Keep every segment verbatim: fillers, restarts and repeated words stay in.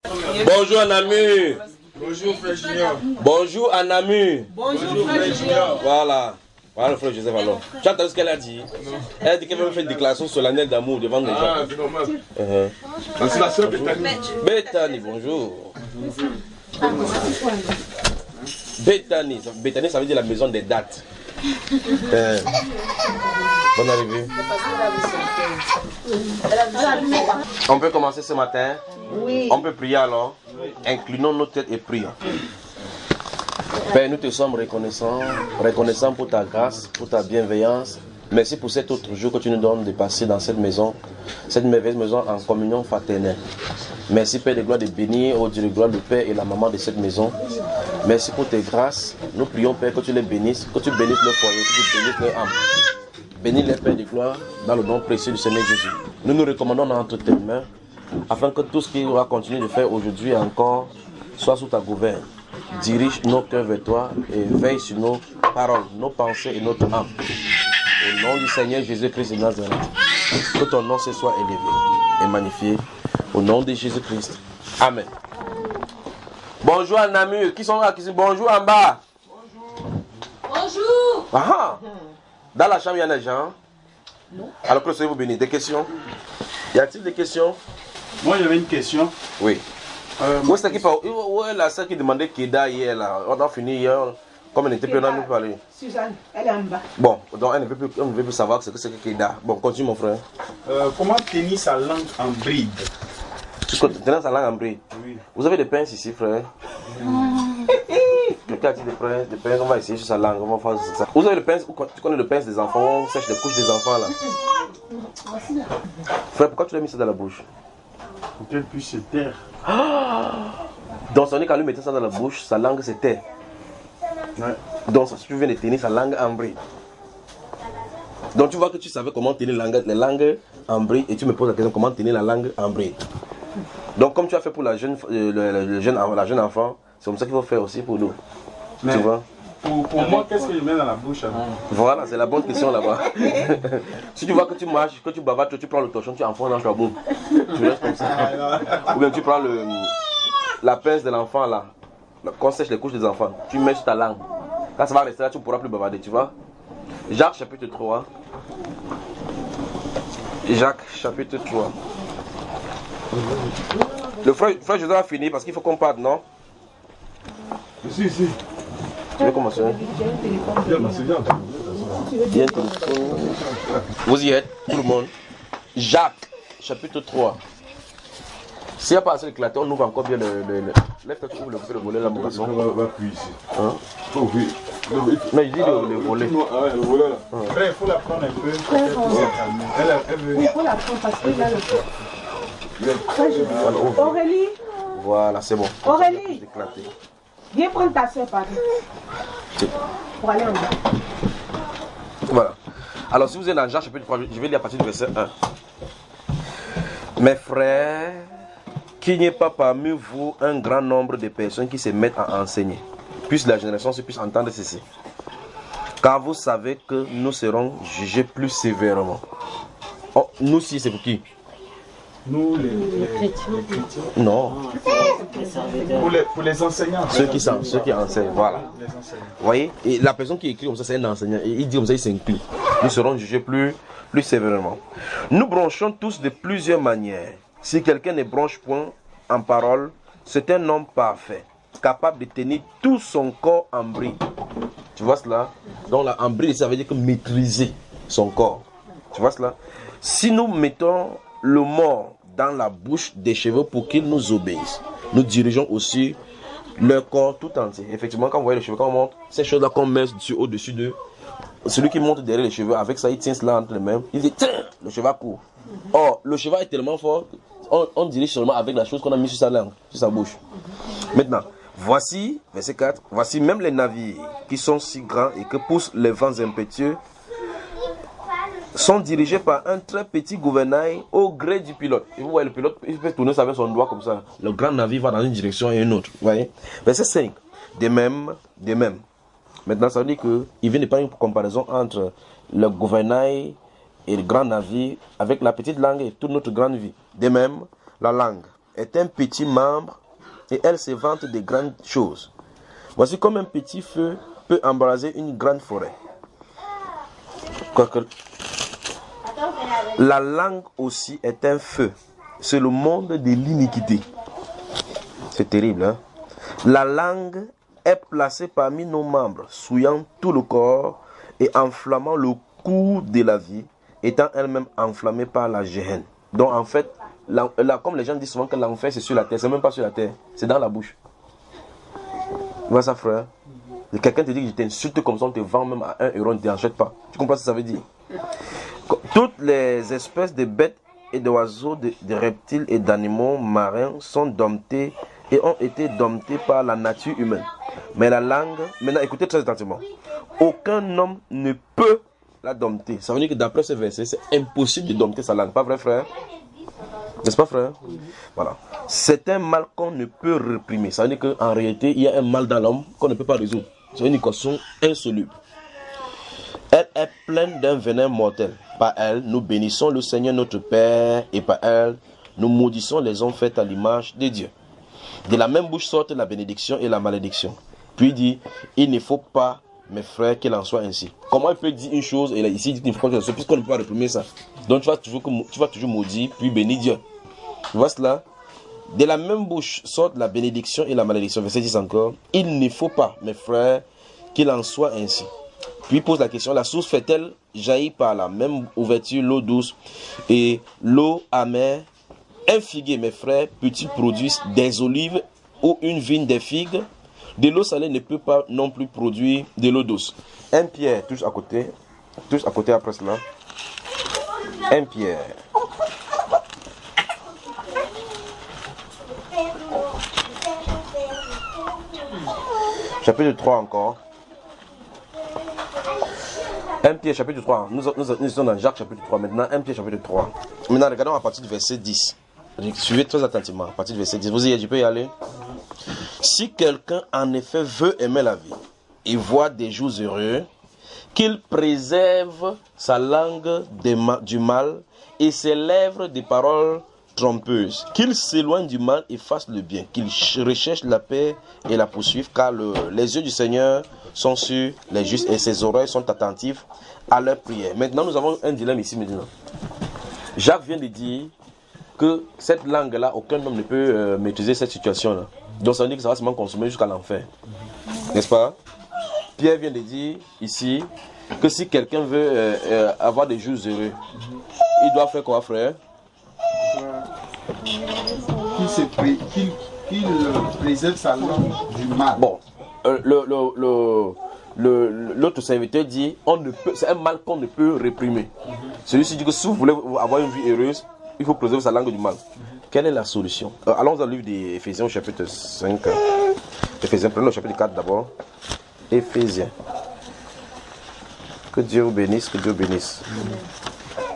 Bonjour Anamu. Bonjour frère Junior. Bonjour Anamu. Bonjour frère Junior. Voilà. Voilà le frère Joseph alors. Tu as entendu ce qu'elle a dit? Non. Elle a dit qu'elle veut faire une déclaration solennelle d'amour devant les gens. Ah, c'est normal. Uh-huh. C'est la soeur Bethany. Bethany, bonjour. Bethany, Bethany ça veut dire la maison des dates. Euh. Bonne arrivée. On peut commencer ce matin? Oui. On peut prier alors? Oui. Inclinons nos têtes et prions. Père, nous te sommes reconnaissants, reconnaissants pour ta grâce, pour ta bienveillance. Merci pour cet autre jour que tu nous donnes de passer dans cette maison, cette merveilleuse maison en communion fraternelle. Merci Père de gloire de bénir, au Dieu de gloire, le Père et la maman de cette maison. Merci pour tes grâces. Nous prions Père que tu les bénisses, que tu bénisses leur foyer, que tu bénisses leur âme. Bénis les Pères de gloire dans le nom précieux du Seigneur Jésus. Nous nous recommandons entre tes mains afin que tout ce qu'il va continuer de faire aujourd'hui et encore soit sous ta gouverne. Dirige nos cœurs vers toi et veille sur nos paroles, nos pensées et notre âme. Au nom du Seigneur Jésus-Christ de Nazareth, que ton nom se soit élevé et magnifié. Au nom de Jésus-Christ. Amen. Bonjour à Namur. Qui sont là? Qui sont... Bonjour en bas. Bonjour. Bonjour. Ah, dans la chambre, il y a des gens? Non. Alors que le Seigneur vous bénisse. Des questions? Y a-t-il des questions? Moi, j'avais une question. Oui. Euh, où est-ce qui parle? Où est la sœur qui demandait Keda hier là? On a fini hier. Comme elle n'était plus là, nous parler. Suzanne, elle est en bas. Bon, donc elle ne veut plus, elle ne veut plus savoir ce que c'est que Keda. Bon, continue mon frère. Euh, comment tenir sa langue en bride? Tu tenir sa langue en bride? Oui. Vous avez des pinces ici, frère? Mm. Quelqu'un a dit des pinces, des pinces, on va essayer sur sa langue. On va faire ça. Vous avez des pinces, tu connais le pince des enfants, on sèche les couches des enfants là. Frère, pourquoi tu l'as mis ça dans la bouche? Pour qu'elle puisse se taire. Ah! Donc, ça veut dire quand lui mettait ça dans la bouche, sa langue se tait. Ouais. Donc, si tu viens de tenir sa langue en bride. Donc, tu vois que tu savais comment tenir la langue, les langues en bride et tu me poses la question comment tenir la langue en bride. Donc, comme tu as fait pour la jeune, euh, le, le jeune, la jeune enfant, c'est comme ça qu'il faut faire aussi pour nous. Mais tu vois? Pour, pour moi, qu'est-ce que je mets dans la bouche alors? Voilà, c'est la bonne question là-bas. Si tu vois que tu marches, que tu bavates, tu prends le torchon, tu enfonces dans ta bouche. Tu laisses comme ça. Ou bien tu prends le, la pince de l'enfant là, qu'on sèche les couches des enfants, tu mets sur ta langue. Quand ça va rester là, tu ne pourras plus bavader, tu vois. Jacques chapitre trois. Jacques chapitre trois. Le frère, frère Joseph a fini parce qu'il faut qu'on parte, non? Si, si. Tu veux commencer? Bien, vous y êtes, tout le monde. Jacques, chapitre trois. S'il n'y a pas assez d'éclater, on ouvre encore bien le... le, le... Lève-toi, tu ouvres le, le volet là, mon garçon. On va appuyer ici. Hein? Faut ouvrir. Non, il dit le, le volet. Ah ouais, le volet là. Hein. Frère, il faut la prendre un peu. Elle, elle veut... Il faut la prendre parce qu'il a le feu. Aurélie. Voilà, c'est bon. Aurélie. Viens prendre ta soeur, pardon. Pour aller en bas. Voilà. Alors, si vous êtes dans Jean chapitre trois, je vais lire à partir du verset un. Mes frères, qu'il n'y ait pas parmi vous un grand nombre de personnes qui se mettent à enseigner, puisse la génération se puisse entendre ceci. Car vous savez que nous serons jugés plus sévèrement. Oh, nous si, c'est pour qui? Nous, les, les chrétiens. Non. Pour les, pour les enseignants. Ceux qui, ceux qui enseignent, voilà. Vous voyez? Et la personne qui écrit comme ça, c'est un enseignant. Et il dit comme ça, il s'inclut. Nous serons jugés plus, plus sévèrement. Nous bronchons tous de plusieurs manières. Si quelqu'un ne bronche point en parole, c'est un homme parfait, capable de tenir tout son corps en bride. Tu vois cela? Donc là, en bride, ça veut dire que maîtriser son corps. Tu vois cela? Si nous mettons le mort dans la bouche des cheveux pour qu'ils nous obéissent, nous dirigeons aussi leur corps tout entier. Effectivement, quand vous voyez les cheveux, quand on monte, ces choses-là qu'on met au-dessus d'eux, celui qui monte derrière les cheveux, avec ça, il tient cela entre les mains, il dit tiens, le cheval court. Or, le cheval est tellement fort, on, on dirige seulement avec la chose qu'on a mis sur sa langue, sur sa bouche. Maintenant, voici, verset quatre, voici même les navires qui sont si grands et que poussent les vents impétueux, sont dirigés par un très petit gouvernail au gré du pilote. Et vous voyez, le pilote, il peut tourner ça avec son doigt comme ça. Le grand navire va dans une direction et une autre. Vous voyez? Verset cinq. De même, de même. Maintenant, ça veut dire qu'il vient de pas une comparaison entre le gouvernail et le grand navire avec la petite langue et toute notre grande vie. De même, la langue. est un petit membre et elle se vante des grandes choses. Voici comme un petit feu peut embraser une grande forêt. Quoique, la langue aussi est un feu. C'est le monde de l'iniquité. C'est terrible, hein? La langue est placée parmi nos membres, souillant tout le corps et enflammant le cours de la vie, étant elle-même enflammée par la géhenne. Donc en fait, la, la, comme les gens disent souvent que l'enfer c'est sur la terre, c'est même pas sur la terre, c'est dans la bouche. Tu vois ça, frère? Quelqu'un te dit que je t'insulte comme ça, on te vend même à un euro, on ne t'achète pas. Tu comprends ce que ça veut dire? Toutes les espèces de bêtes et d'oiseaux, de, de reptiles et d'animaux marins sont domptés et ont été domptés par la nature humaine. Mais la langue, maintenant écoutez très attentivement, aucun homme ne peut la dompter. Ça veut dire que d'après ce verset, c'est impossible de dompter sa langue. Pas vrai, frère? N'est-ce pas, frère? Voilà. C'est un mal qu'on ne peut réprimer. Ça veut dire qu'en réalité, il y a un mal dans l'homme qu'on ne peut pas résoudre. C'est une équation insoluble. Elle est pleine d'un venin mortel. Par elle, nous bénissons le Seigneur notre Père, et par elle, nous maudissons les hommes faits à l'image de Dieu. De la même bouche sortent la bénédiction et la malédiction. Puis il dit, il ne faut pas, mes frères, qu'il en soit ainsi. Comment il peut dire une chose et là, ici il dit qu'il ne faut pas qu'il en soit, puisqu'on ne peut pas réprimer ça. Donc tu vas toujours, tu vas toujours maudire, puis bénir Dieu. Tu vois cela? De la même bouche sortent la bénédiction et la malédiction. Verset dix encore. Il ne faut pas, mes frères, qu'il en soit ainsi. Puis il pose la question, la source fait-elle jaillir par la même ouverture l'eau douce et l'eau amère? Un figuier, mes frères, peut-il produire des olives ou une vigne des figues? De l'eau salée ne peut pas non plus produire de l'eau douce. Un Pierre, tous à côté, tous à côté après cela. Un Pierre. Chapitre trois encore. un Pierre chapitre trois. Nous, nous, nous sommes dans Jacques chapitre trois. Maintenant, un Pierre chapitre trois. Maintenant, regardons à partir du verset dix. Suivez très attentivement. À partir du verset dix. Vous y êtes, je peux y aller. Si quelqu'un en effet veut aimer la vie et voir des jours heureux, qu'il préserve sa langue du mal et ses lèvres des paroles trompeuses, qu'il s'éloigne du mal et fasse le bien, qu'il recherche la paix et la poursuive, car le, les yeux du Seigneur sont sur les justes et ses oreilles sont attentives à leurs prières. Maintenant, nous avons un dilemme ici maintenant. Jacques vient de dire que cette langue-là, aucun homme ne peut euh, maîtriser cette situation-là. Donc ça veut dire que ça va seulement consommer jusqu'à l'enfer. N'est-ce pas? Pierre vient de dire ici que si quelqu'un veut euh, euh, avoir des jours heureux, il doit faire quoi, frère? Qu'il se pré... qu'il, qu'il préserve sa langue du mal. Bon, euh, le, le, le, le, l'autre serviteur dit, on ne peut, c'est un mal qu'on ne peut réprimer. Mm-hmm. Celui-ci dit que si vous voulez avoir une vie heureuse, il faut préserver sa langue du mal. Mm-hmm. Quelle est la solution? euh, Allons dans le livre d'Éphésiens, chapitre cinq. Éphésiens, prenons le chapitre quatre d'abord. Éphésiens. Que Dieu vous bénisse, que Dieu vous bénisse. Mm-hmm.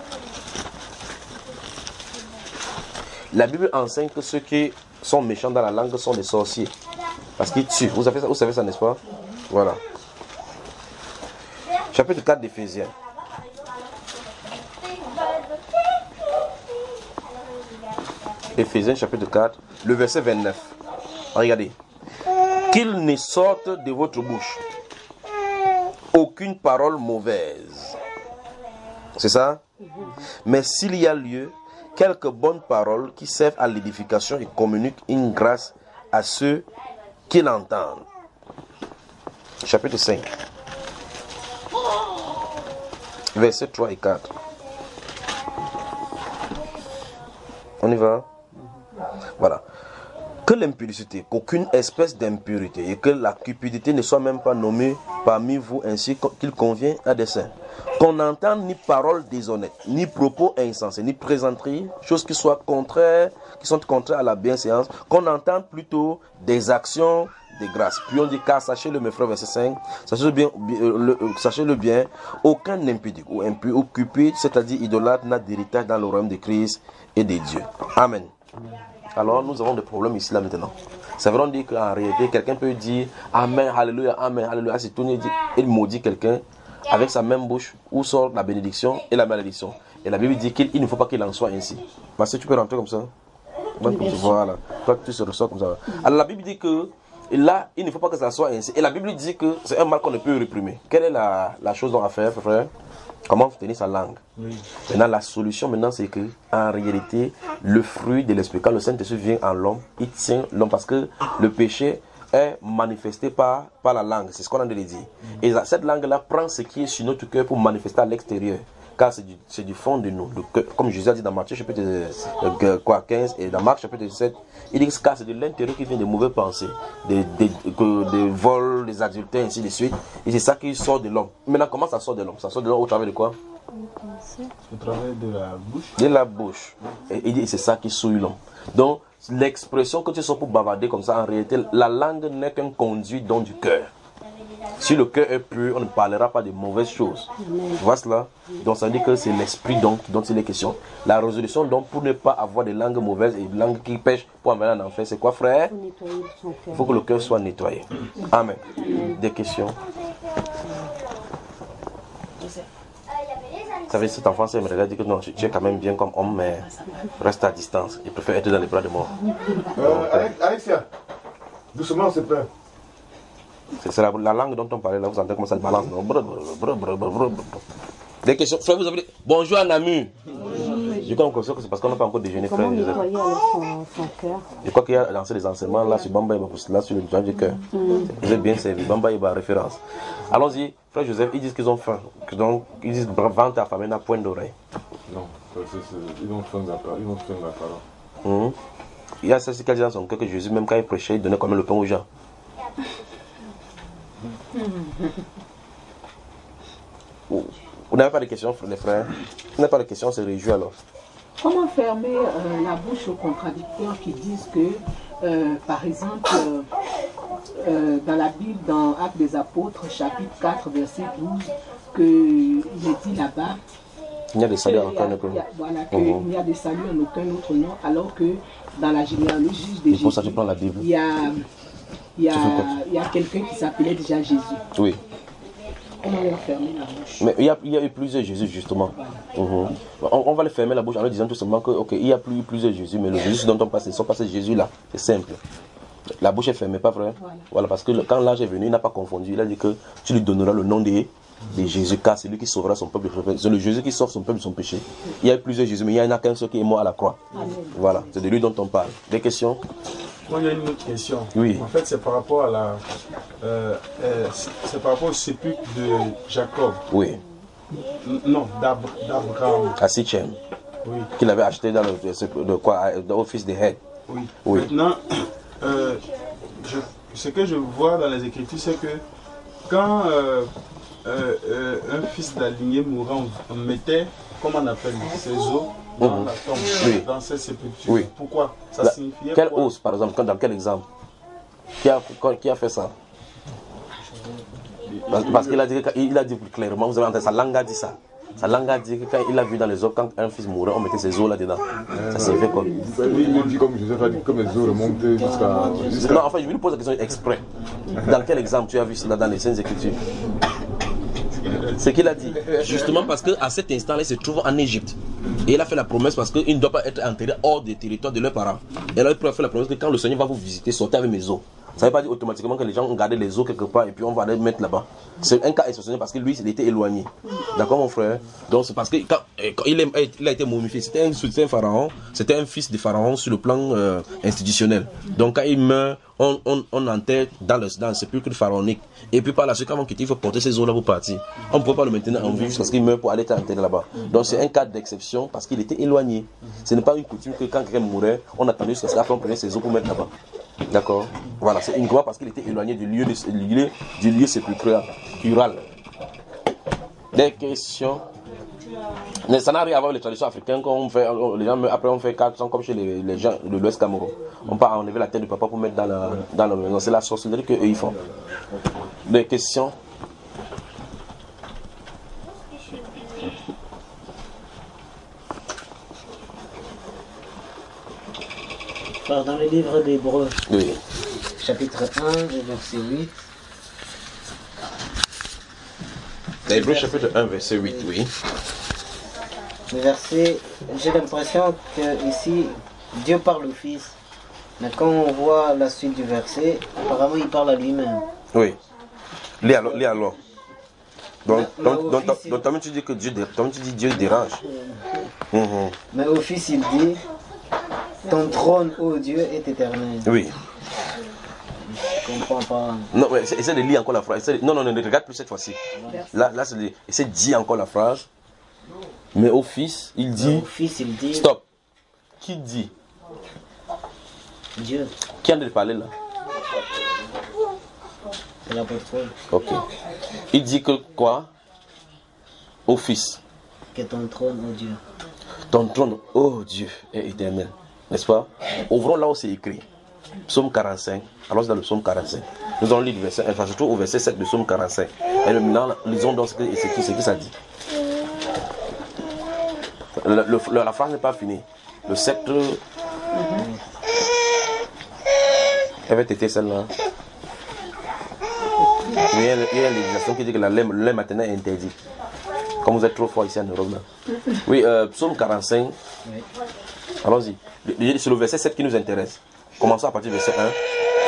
La Bible enseigne que ceux qui sont méchants dans la langue sont des sorciers. Parce qu'ils tuent. Vous savez ça, vous savez ça, n'est-ce pas? Voilà. Chapitre quatre d'Éphésiens. Éphésiens chapitre quatre, le verset vingt-neuf. Regardez. Qu'il ne sorte de votre bouche aucune parole mauvaise. C'est ça? Mais s'il y a lieu, quelques bonnes paroles qui servent à l'édification et communiquent une grâce à ceux qui l'entendent. Chapitre cinq. Versets trois et quatre. On y va? Voilà. Que l'impudicité, qu'aucune espèce d'impurité et que la cupidité ne soit même pas nommée parmi vous ainsi qu'il convient à des saints. Qu'on n'entende ni paroles déshonnêtes, ni propos insensés, ni plaisanteries, choses qui soient contraires, qui sont contraires à la bienséance, qu'on entende plutôt des actions de grâce. Puis on dit, car sachez-le, mes frères, verset cinq, sachez-le bien, le, sachez-le bien, aucun impudique ou impur ou cupide, c'est-à-dire idolâtre, n'a d'héritage dans le royaume de Christ et de Dieu. Amen. Alors nous avons des problèmes ici là maintenant. Ça veut dire qu'en réalité, quelqu'un peut dire Amen, Alléluia, Amen, Alléluia. C'est tout, il, il maudit quelqu'un avec sa même bouche où sort la bénédiction et la malédiction. Et la Bible dit qu'il il ne faut pas qu'il en soit ainsi. Parce que tu peux rentrer comme ça. Voilà. Toi, tu se ressens comme ça. Alors la Bible dit que là, il ne faut pas que ça soit ainsi. Et la Bible dit que c'est un mal qu'on ne peut réprimer. Quelle est la, la chose à faire, frère? Comment tenir sa langue? Oui. Maintenant, la solution, maintenant, c'est que en réalité, le fruit de l'esprit, quand le Saint-Esprit vient en l'homme, il tient l'homme parce que le péché est manifesté par, par la langue. C'est ce qu'on a dit. Et cette langue-là prend ce qui est sur notre cœur pour manifester à l'extérieur. Car c'est du, c'est du fond de nous. Donc, comme Jésus a dit dans Matthieu chapitre euh, quoi, quinze et dans Marc chapitre sept, il dit que c'est de l'intérieur qui vient des mauvaises pensées, des, des, des vols, des adultères, ainsi de suite. Et c'est ça qui sort de l'homme. Maintenant, comment ça sort de l'homme? Ça sort de l'homme au travers de quoi? Au travers de la bouche. De la bouche. Et il dit c'est ça qui souille l'homme. Donc, l'expression que tu sors pour bavarder comme ça, en réalité, la langue n'est qu'un conduit dans du cœur. Si le cœur est pur, on ne parlera pas de mauvaises choses. Tu vois cela? Donc ça veut dire que c'est l'esprit donc, dont il est question. La résolution donc pour ne pas avoir des langues mauvaises et des langues qui pêchent pour envoyer en enfer, c'est quoi, frère? Il faut que le cœur soit nettoyé. Amen. Des questions? Ça veut dire que cet enfant me regarde et dit que non, tu es quand même bien comme homme, mais reste à distance. Il préfère être dans les bras de moi. Euh, Alexia, doucement, s'il te plaît. C'est la, la langue dont on parlait là, vous entendez comment ça balance, non? Des questions? Frère, vous avez dit bonjour un ami. Je crois que c'est parce qu'on n'a pas encore déjeuné, frère. Comment nettoyer alors son, son cœur? Je crois qu'il y a lancé des enseignements là sur Bamba Iba, là sur le nettoyage du cœur. Vous êtes bien servi, Bamba Iba référence. Allons-y, frère Joseph, ils disent qu'ils ont faim. Donc, ils disent vente à famille n'a point d'oreille. Non, c'est, c'est, ils ont faim d'accord, ils ont faim d'accord. Mmh. Il y a ceci qui a dit dans son cœur que Jésus, même quand il prêchait, il donnait quand même le pain aux gens. Vous n'avez pas de questions, les frères? Vous n'avez pas de questions, c'est réjouir alors. Comment fermer euh, la bouche aux contradicteurs qui disent que, euh, par exemple, euh, euh, dans la Bible, dans Actes des Apôtres, chapitre quatre, verset douze, qu'il est dit là-bas, il y a des saluts en aucun autre nom. Voilà, qu'il mm-hmm. y a des saluts en aucun autre nom, alors que dans la généalogie de Jésus, pour ça, tu prends la Bible. il y a, il y a, il y a quelqu'un qui s'appelait déjà Jésus. Oui. Comment leur fermer la bouche? Mais il y a, il y a eu plusieurs Jésus justement. Voilà. Mm-hmm. on, on va les fermer la bouche en leur disant tout simplement que ok, il y a plus, plusieurs Jésus, mais le Jésus dont on passe, ils sont passés Jésus là. C'est simple. La bouche est fermée, pas vrai? Voilà, voilà parce que le, quand l'ange est venu, il n'a pas confondu. Il a dit que tu lui donneras le nom de, de Jésus, car c'est lui qui sauvera son peuple. C'est le Jésus qui sauve son peuple de son péché. Il y a eu plusieurs Jésus, mais il n'y en a qu'un seul qui est mort à la croix. Amen. Voilà, c'est de lui dont on parle. Des questions? Moi, il y a une autre question. Oui. En fait, c'est par rapport à la, euh, euh, c'est par rapport au sépulcre de Jacob. Oui. N- non, d'Abraham. À Sichem. Oui. Qu'il avait acheté dans le, de quoi, au fils de Het. Oui. Oui. Maintenant, euh, je, ce que je vois dans les Écritures, c'est que quand euh, euh, euh, un fils d'aligné mourant, on mettait, comment on appelle, ses os dans mmh. la tombe, oui. dans cette sépulture. Oui. Pourquoi? Ça la, signifiait quel quoi? os, par exemple? Dans quel exemple? Qui a, qui a fait ça? Parce, parce qu'il a dit, il a dit clairement, vous avez entendu, sa langue a dit ça. Sa langue a dit que quand il a vu dans les os, quand un fils mourait, on mettait ses os là-dedans. Euh, ça signifie quoi? Il dit comme Joseph a dit, comme les os remontaient jusqu'à... Jusqu non, en fait, je lui pose la question exprès. Dans quel exemple tu as vu cela dans les Saintes Écritures? C'est qu'il a dit, justement parce qu'à cet instant-là, il se trouve en Égypte. Et il a fait la promesse parce qu'il ne doit pas être enterré hors des territoires de leurs parents. Et alors il a fait la promesse que quand le Seigneur va vous visiter, sortez avec mes os. Ça ne veut pas dire automatiquement que les gens ont gardé les os quelque part et puis on va les mettre là-bas. C'est un cas exceptionnel parce que lui, il était éloigné. D'accord, mon frère? Donc c'est parce que quand, quand il, est, il a été momifié, c'était un, c'était un pharaon, c'était un fils de pharaon sur le plan euh, institutionnel. Donc quand il meurt, on, on, on enterre dans le, dans le sépulcre pharaonique. Et puis par la suite, quand on quitte, il faut porter ces os-là pour partir. On ne peut pas le maintenir en vie jusqu'à ce qu'il meurt pour aller être enterré là-bas. Donc c'est un cas d'exception parce qu'il était éloigné. Ce n'est pas une coutume que quand quelqu'un mourait, on attendait jusqu'à ce qu'on prenne ses os pour mettre là-bas. D'accord? Voilà, c'est uniquement parce qu'il était éloigné du lieu, de, du lieu, du lieu sépulcral. Des questions? Mais ça n'a rien à voir avec les traditions africaines. Quand on fait, les gens, après on fait quatre cents comme chez les, les gens de l'Ouest Cameroun. On part enlever la tête du papa pour mettre dans la, dans la maison. C'est la sorcellerie qu'eux ils font. Des questions? Dans le livre d'Hébreux, oui. chapitre un, verset huit. Hébreux chapitre un, verset huit, oui. Le verset, j'ai l'impression que ici, Dieu parle au Fils. Mais quand on voit la suite du verset, apparemment il parle à lui-même. Oui. Lis alors. Lis alors. Donc, Mais- donc, mais donc, au donc, fils, donc, toi-même, tu dis que Dieu, dé- toi-même, tu dis Dieu dérange. Mhm. Mais au Fils il dit, ton trône, ô Dieu, est éternel. Oui. Je comprends pas. Non, mais essaie essaie de lire encore la phrase. Essaie de- Non, non, ne regarde plus cette fois-ci. Là, là, c'est de- essaie de dire encore la phrase. Mais au Fils, il Mais dit. au Fils il dit, Stop. Qui dit? Dieu, Qui a de parler là? c'est l'apôtre Paul, Ok. Il dit que quoi? Au Fils. que ton trône, ô Dieu. Ton trône, oh Dieu, est éternel. N'est-ce pas? Ouvrons là où c'est écrit. Psaume quarante-cinq. Alors c'est dans le psaume quarante-cinq. Nous allons lire le verset, enfin surtout au verset sept du psaume quarante-cinq. Et maintenant, lisons donc ce que, ce qui, ce que ça dit. Le- le- la phrase n'est pas finie. Le sceptre. Elle va têter celle-là. Il y a il y a une législation qui dit que la lait, le lait maternel est interdit. Comme vous êtes trop fort ici en Europe là. Oui, euh, psaume quarante-cinq. Oui. Allons-y. Le- C'est le verset sept qui nous intéresse. Commençons à partir du verset un.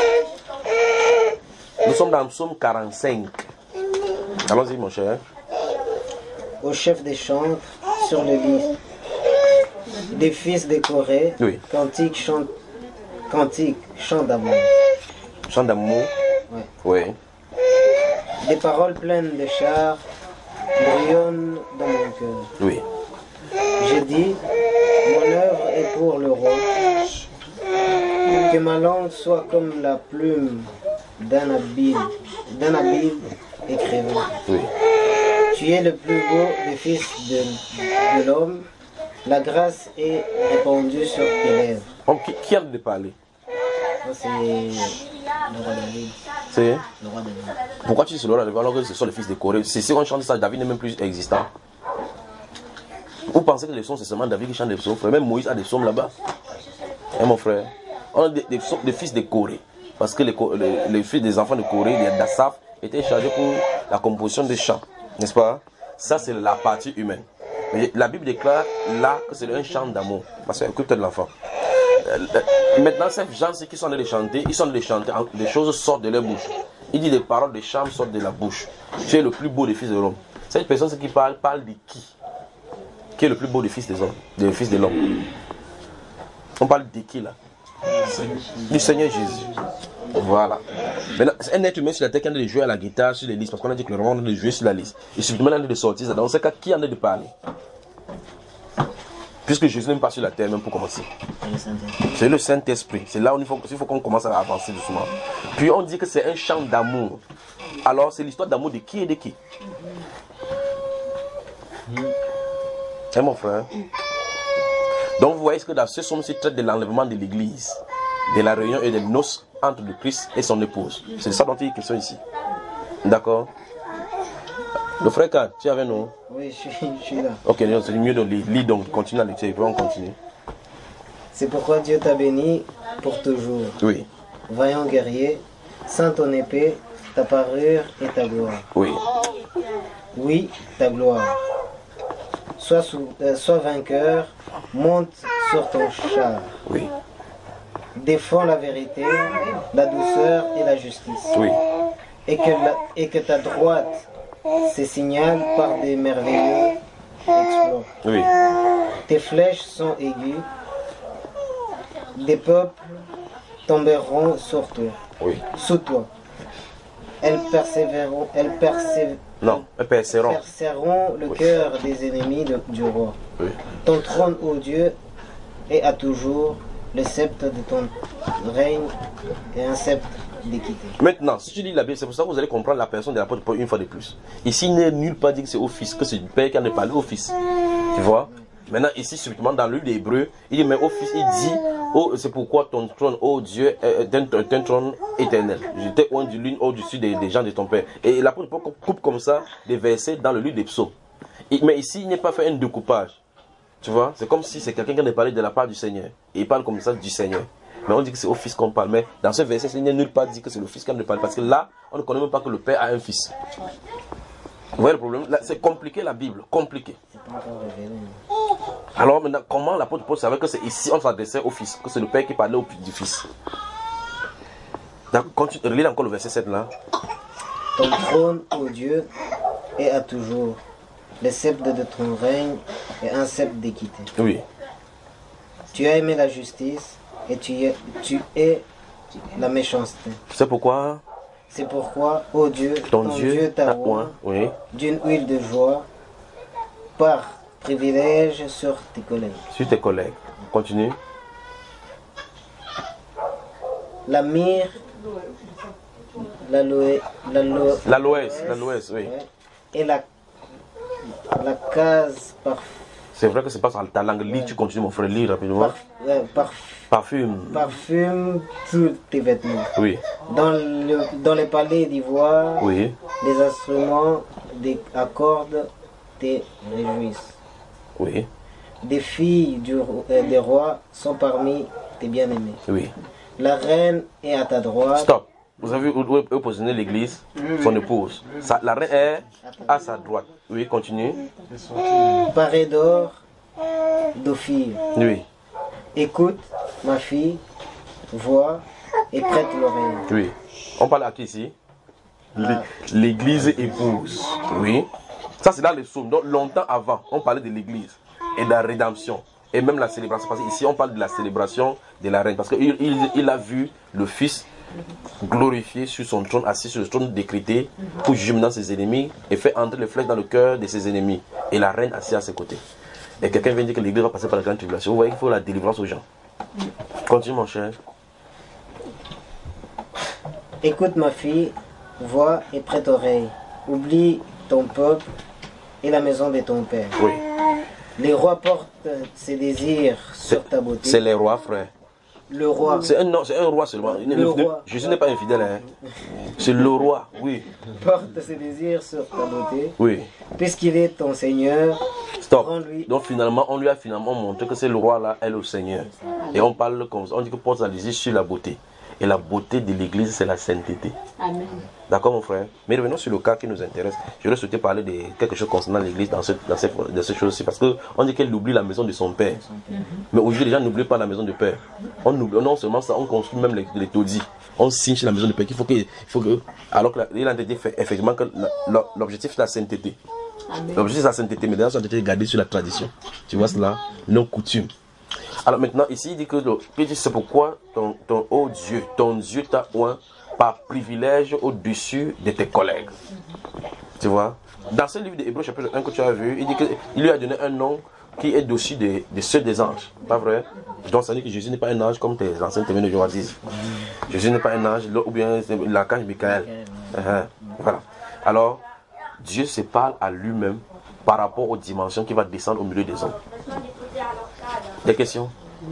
Nous sommes dans le psaume quarante-cinq. Allons-y mon cher. Au chef des chants, sur le lit, des fils de Corée, Oui. cantique, chant, cantique, chant d'amour. Chant d'amour. Ouais. Oui. Des paroles pleines de char brouillonnent dans mon cœur. Oui. J'ai dit, mon œuvre est pour le roi. Que ma langue soit comme la plume d'un habile, d'un habile écrivain. Oui. Tu es le plus beau des fils de, de l'homme. La grâce est répandue sur tes lèvres. Donc, qui, qui a de parler? Ça, c'est le roi David. C'est. Le roi David. Pourquoi tu dis cela alors que ce sont les fils de Corée? C'est si on chante ça, David n'est même plus existant. Vous pensez que les psaumes, c'est seulement David qui chante des psaumes, frère? Même Moïse a des psaumes là-bas. Hein, mon frère? On a des, des, psaumes- des fils de Corée. Parce que les, Co- les, les fils des enfants de Corée, les d'Assaf, étaient chargés pour la composition des chants. N'est-ce pas? Ça, c'est la partie humaine. Mais la Bible déclare là que c'est un chant d'amour. Parce que écoute de l'enfant. Euh, euh, Maintenant, ces gens qui sont en train de chanter, ils sont en train de chanter, en- des choses sortent de leur bouche. Il dit des paroles, des chants sortent de la bouche. Tu es le plus beau des fils de l'homme. Cette personne qui parle, parle de qui? Qui est le plus beau des fils des hommes, des fils de l'homme? On parle de qui là? Du Seigneur Jésus. Voilà. Maintenant, c'est un être humain sur la terre qui est en train de jouer à la guitare, sur les listes, parce qu'on a dit que le roman est en train de jouer sur la liste. Et subitement, il est en train de sortir ça. Dans ce cas, qui en est de parler? Puisque Jésus n'est pas sur la terre, même pour commencer. Et le Saint-Esprit. C'est le Saint-Esprit. C'est là où il faut, il faut qu'on commence à avancer doucement. Puis on dit que c'est un chant d'amour. Alors, c'est l'histoire d'amour de qui et de qui? Hein, mon frère? Donc, vous voyez ce que dans ce psaume-ci traite de l'enlèvement de l'église, de la réunion et des noces entre le Christ et son épouse. C'est ça dont il est question ici. D'accord? Le frère Kad, tu es avec nous? Oui, je suis, je suis là. Ok, c'est mieux de lire. Lis donc, continue la lecture. On continue. C'est pourquoi Dieu t'a béni pour toujours. Oui, Vaillant guerrier, saint ton épée, ta parure et ta gloire. oui, Oui, ta gloire. Sois, sou- euh, sois vainqueur, monte sur ton char. oui, Défends la vérité, la douceur et la justice. oui, Et que, la- et que ta droite se signale par des merveilleux exploits. oui, Tes flèches sont aiguës. Des peuples tomberont sur toi, oui. sous toi. Elles persévéreront, elles persévéreront. Non, un persévérant. perceront le Oui. cœur des ennemis de- du roi. Oui. Ton trône, ô Dieu, est à toujours le sceptre de ton règne et un sceptre d'équité. Maintenant, si tu lis la Bible, c'est pour ça que vous allez comprendre la personne de l'apôtre Paul une fois de plus. Ici, il n'est nulle part dit que c'est au Fils, que c'est du Père qui en est parlé au Fils. Tu vois? Maintenant, ici, subitement, dans le livre d'Hébreux, il dit, mais au Fils, il dit, oh, c'est pourquoi ton trône, oh Dieu, est un, est un trône éternel. J'étais loin du lune au-dessus des, des gens de ton Père. Et l'apôtre Paul coupe comme ça des versets dans le livre des psaumes. Et- mais ici, il n'est pas fait un découpage. Tu vois? C'est comme si c'est quelqu'un qui en est parlé de la part du Seigneur. Et il parle comme ça du Seigneur. Mais on dit que c'est au Fils qu'on parle. Mais dans ce verset, il n'est nulle part dit que c'est le Fils qui en est parlé. Parce que là, on ne connaît même pas que le Père a un Fils. Vous voyez le problème? Là, c'est compliqué la Bible. Compliqué. C'est pas encore révélé. Alors maintenant, comment l'apôtre Paul savait que c'est ici on s'adressait au Fils, que c'est le Père qui parlait au, du Fils? Quand tu relis encore le verset sept là. Ton trône, ô Dieu, est à toujours. Le sceptre de ton règne est un sceptre d'équité. Oui. Tu as aimé la justice et tu es, tu es la méchanceté. C'est pourquoi C'est pourquoi, ô Dieu, ton, ton Dieu, Dieu t'a oint oui. d'une huile de joie par privilège sur tes collègues. Sur tes collègues. Continue. La myrrhe, l'aloe, l'aloe, L'aloès, l'aloès, oui. ouais, et la, la case par, C'est vrai que c'est pas sur ta langue. Lis, tu continues mon frère, lis rapidement. par, ouais, par, Parfume. parfume tous tes vêtements. Oui. Dans, le, dans les palais d'ivoire, Oui. les instruments des à cordes te réjouissent. Oui. Des filles du, euh, des rois sont parmi tes bien-aimés. Oui. La reine est à ta droite. Stop. Vous avez vu où est positionnée l'église? Son épouse. Ça, la reine est à sa droite. Oui, continue. Parée d'or, d'ophir. Oui. Écoute, ma fille, vois et prête l'oreille. Oui. On parle à qui ici? L'église épouse. Oui. Ça, c'est dans les psaumes. Donc, longtemps avant, on parlait de l'église et de la rédemption. Et même la célébration. Parce qu'ici, on parle de la célébration de la reine. Parce qu'il il, il a vu le Fils glorifié sur son trône, assis sur le trône décrété, pour juger maintenant ses ennemis et faire entrer les flèches dans le cœur de ses ennemis. Et la reine assise à ses côtés. Et quelqu'un vient dire que l'église va passer par la grande tribulation. Vous voyez qu'il faut la délivrance aux gens. Continue, mon cher. Écoute, ma fille, vois et prête oreille. Oublie ton peuple et la maison de ton père. Oui. Les rois portent ses désirs sur ta beauté. C'est les rois, frère. Le roi. C'est un, non, c'est un roi seulement. Le roi. Jésus n'est pas infidèle. Hein. C'est le roi, oui. Porte ses désirs sur ta beauté. Oui. Puisqu'il est ton Seigneur. Stop. Rends-lui. Donc finalement, on lui a finalement montré que c'est le roi là, est le Seigneur. Et on parle comme ça. On dit que porte sa désir sur la beauté. Et la beauté de l'église, c'est la sainteté. Amen. D'accord, mon frère? Mais revenons sur le cas qui nous intéresse. Je souhaiter parler de quelque chose concernant l'église dans, ce, dans, cette, dans ces choses-ci. Parce qu'on dit qu'elle oublie la maison de son père. Mm-hmm. Mais aujourd'hui, les gens n'oublient pas la maison de père. On oublie, non seulement ça, on construit même les, les taudis. On signe chez la maison de père. Il faut que, il faut que, alors qu'il a dit effectivement que l'objectif, c'est la sainteté. L'objectif, c'est la sainteté. Mais dans la sainteté, garder sur la tradition. Tu vois cela? Non coutume. Alors maintenant, ici, il dit que c'est pourquoi ton, ton, oh Dieu, ton Dieu t'a oint par privilège au-dessus de tes collègues. Tu vois? Dans ce livre d'Hébreux, chapitre un que tu as vu, il dit qu'il lui a donné un nom qui est au-dessus de, de ceux des anges. Pas vrai? Donc ça dit que Jésus n'est pas un ange comme tes anciens témoins de Jéhovah disent. Jésus n'est pas un ange, ou bien l'archange Michael. Uh-huh. Voilà. Alors, Dieu se parle à lui-même par rapport aux dimensions qui va descendre au milieu des hommes. Des questions?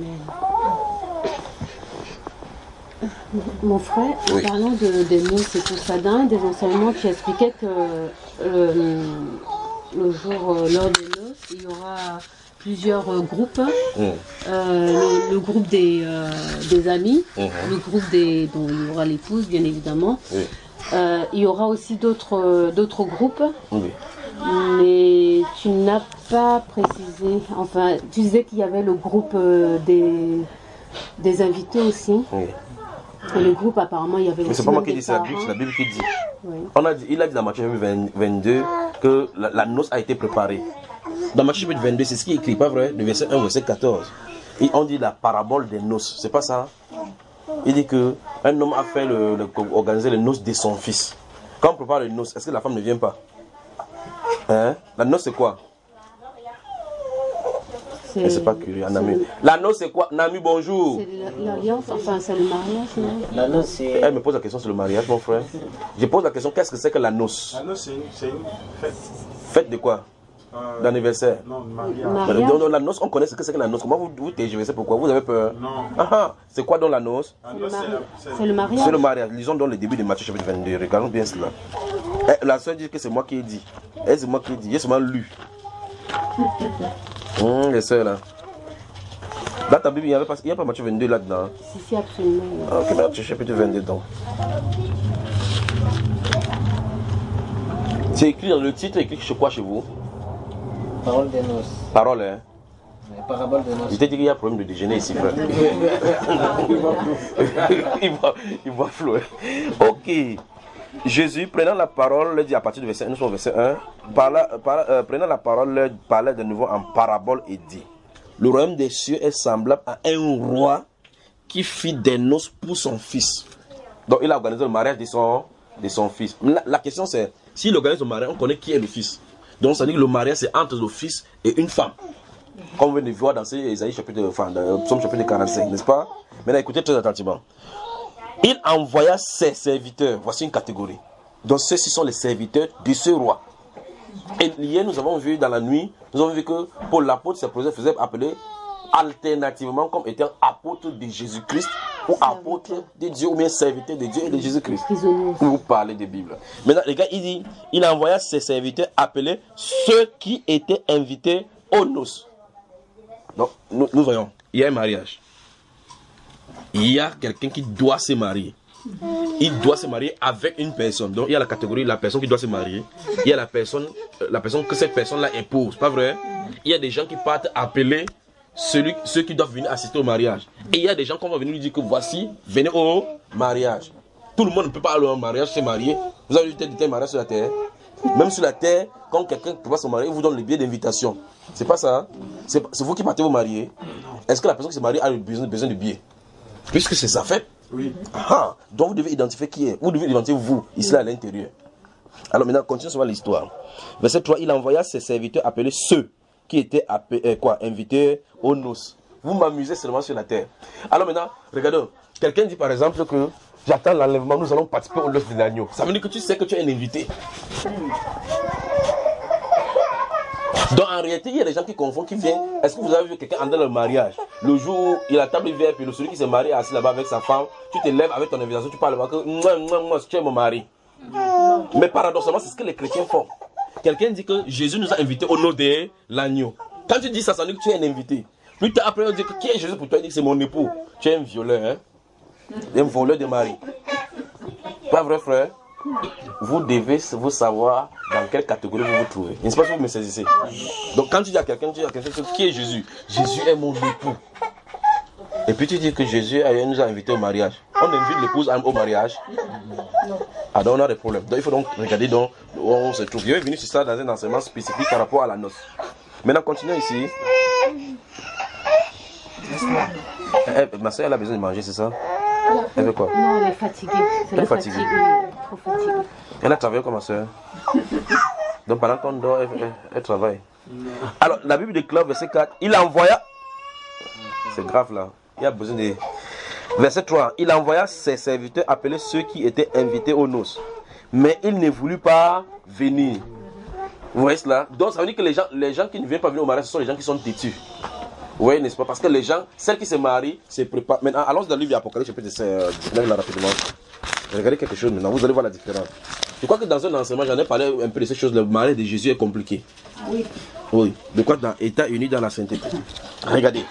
Mon frère, oui. En parlant de, des noces et tout ça, d'un des enseignements qui expliquait que euh, le jour, euh, lors des noces, il y aura plusieurs euh, groupes. Mm. Euh, le, le groupe des, euh, des amis, mm-hmm. le groupe des, dont il y aura l'épouse, bien évidemment. Oui. Euh, il y aura aussi d'autres, d'autres groupes. Oui. Mais tu n'as pas précisé, enfin, tu disais qu'il y avait le groupe euh, des, des invités aussi. Oui. Et le groupe, apparemment, il y avait. Mais c'est pas moi qui dis ça, c'est la Bible qui dit. Oui. On a dit. Il a dit dans Matthieu vingt-deux que la, la noce a été préparée. Dans Matthieu vingt-deux, c'est ce qui est écrit, pas vrai? Le verset un, verset quatorze. Et on dit la parabole des noces, c'est pas ça? Il dit que un homme a fait le, le, organiser les noces de son fils. Quand on prépare les noces, est-ce que la femme ne vient pas? Hein? La noce c'est quoi? C'est, c'est pas curieux, Nami. La noce c'est quoi? Nami, bonjour. C'est l'alliance, enfin c'est le mariage, non? La noce c'est... Elle me pose la question sur le mariage, mon frère. Je pose la question, qu'est-ce que c'est que la noce? La noce c'est une, c'est une fête. Fête de quoi? Euh, D'anniversaire? Non, mariage. mariage. Non, non, la noce, on connaît ce que c'est que la noce. Comment vous vous tergiversez? Pourquoi? Vous avez peur? Non. Ah, ah, c'est quoi dans la noce? La noce c'est, la, c'est, c'est le mariage. C'est le mariage. Lisons dans le début de Matthieu chapitre vingt-deux. Regardons bien cela. Et la soeur dit que c'est moi qui ai dit. Et c'est moi qui ai dit. J'ai seulement lu. Hum, les soeurs là. Dans ta Bible, il n'y a pas, pas Matthieu vingt-deux là-dedans. Si, si, absolument. Ah, ok, Matthieu chapitre vingt-deux donc. C'est écrit dans le titre, écrit chez quoi chez vous? Parole des noces. Parole, hein? La parabole de noces. Je t'ai dit qu'il y a un problème de déjeuner ici, frère. il voit, il voit flou. Ok. Jésus, prenant la parole, le dit à partir du verset un, nous sommes au verset un, parla, parla, euh, prenant la parole, le parlait de nouveau en parabole et dit: le royaume des cieux est semblable à un roi qui fit des noces pour son fils. Donc il a organisé le mariage de son, de son fils. La, la question c'est, s'il organise le mariage, on connaît qui est le fils. Donc ça veut dire que le mariage c'est entre le fils et une femme. Comme vous venez de voir dans Isaïe chapitre, enfin, dans Psaume chapitre quarante-cinq, n'est-ce pas? Maintenant écoutez très attentivement. Il envoya ses serviteurs, voici une catégorie. Donc ceux-ci sont les serviteurs de ce roi. Et hier nous avons vu dans la nuit, nous avons vu que Paul l'apôtre se faisait appeler alternativement comme étant apôtre de Jésus-Christ ou apôtre de Dieu ou bien serviteur de Dieu et de Jésus-Christ. Vous parlez de Bible. Maintenant les gars, il dit, il envoya ses serviteurs appeler ceux qui étaient invités aux noces. Donc nous, nous voyons, il y a un mariage. Il y a quelqu'un qui doit se marier. Il doit se marier avec une personne. Donc il y a la catégorie la personne qui doit se marier. Il y a la personne, la personne que cette personne-là épouse. Pas vrai? Il y a des gens qui partent appeler celui, ceux qui doivent venir assister au mariage. Et il y a des gens qui vont venir lui dire que voici, venez au mariage. Tout le monde ne peut pas aller au mariage, se marier. Vous avez vu des mariages sur la terre? Même sur la terre, quand quelqu'un ne peut pas se marier, il vous donne le billet d'invitation. C'est pas ça? C'est vous qui partez vous marier. Est-ce que la personne qui se marie a besoin, besoin de billets? Puisque c'est sa fête. Oui. Ah, donc vous devez identifier qui est. Vous devez identifier vous, ici à l'intérieur. Alors maintenant, continuons sur l'histoire. Verset trois, il envoya ses serviteurs appeler ceux qui étaient appelés, euh, quoi, invités aux noces. Vous m'amusez seulement sur la terre. Alors maintenant, regardez. Quelqu'un dit par exemple que j'attends l'enlèvement, nous allons participer au noces de l'agneau. Ça veut dire que tu sais que tu es un invité. Donc en réalité, il y a des gens qui confondent, qui viennent. Est-ce que vous avez vu quelqu'un dans le mariage? Le jour où il a la table verte, puis celui qui s'est marié assis là-bas avec sa femme, tu te lèves avec ton invitation, tu parles là-bas que moi, moi, moi, tu es mon mari. Mais paradoxalement, c'est ce que les chrétiens font. Quelqu'un dit que Jésus nous a invités au nom de l'agneau. Quand tu dis ça, ça veut dire que tu es un invité. Plus tard, après, on dit que qui est Jésus pour toi? Il dit que c'est mon époux. Tu es un violeur, hein? Un voleur de mari. Pas vrai, frère? Vous devez vous savoir dans quelle catégorie vous vous trouvez. N'est-ce pas que vous me saisissez? Donc quand tu dis à quelqu'un, tu dis à quelqu'un qui est Jésus? Jésus est mon époux. Et puis tu dis que Jésus nous a invités au mariage. On invite l'épouse au mariage. Ah donc on a des problèmes. Donc il faut donc regarder donc où on se trouve. Je vais venir sur ça dans un enseignement spécifique par rapport à la noce. Maintenant continuons ici. Eh, ma soeur elle a besoin de manger, c'est ça? Elle veut quoi? Non, elle est fatiguée. Elle est fatiguée. Fatigue, oui, trop fatiguée. Elle a travaillé comme ma soeur. Donc pendant qu'on dort, elle, elle, elle travaille. Alors la Bible déclare, verset quatre, il envoya. C'est grave là. Il y a besoin de. Verset trois, il envoya ses serviteurs appeler ceux qui étaient invités aux noces. Mais il ne voulut pas venir. Vous voyez cela? Donc ça veut dire que les gens, les gens qui ne viennent pas venir au mariage, ce sont les gens qui sont têtus. Vous voyez, n'est-ce pas? Parce que les gens, celles qui se marient, se préparent. Maintenant, allons dans le livre d'Apocalypse, chapitre dix-neuf, là rapidement. Regardez quelque chose maintenant, vous allez voir la différence. Je crois que dans un enseignement, j'en ai parlé un peu de ces choses. Le mariage de Jésus est compliqué. Oui. Oui. De quoi dans État uni dans la sainteté. Regardez.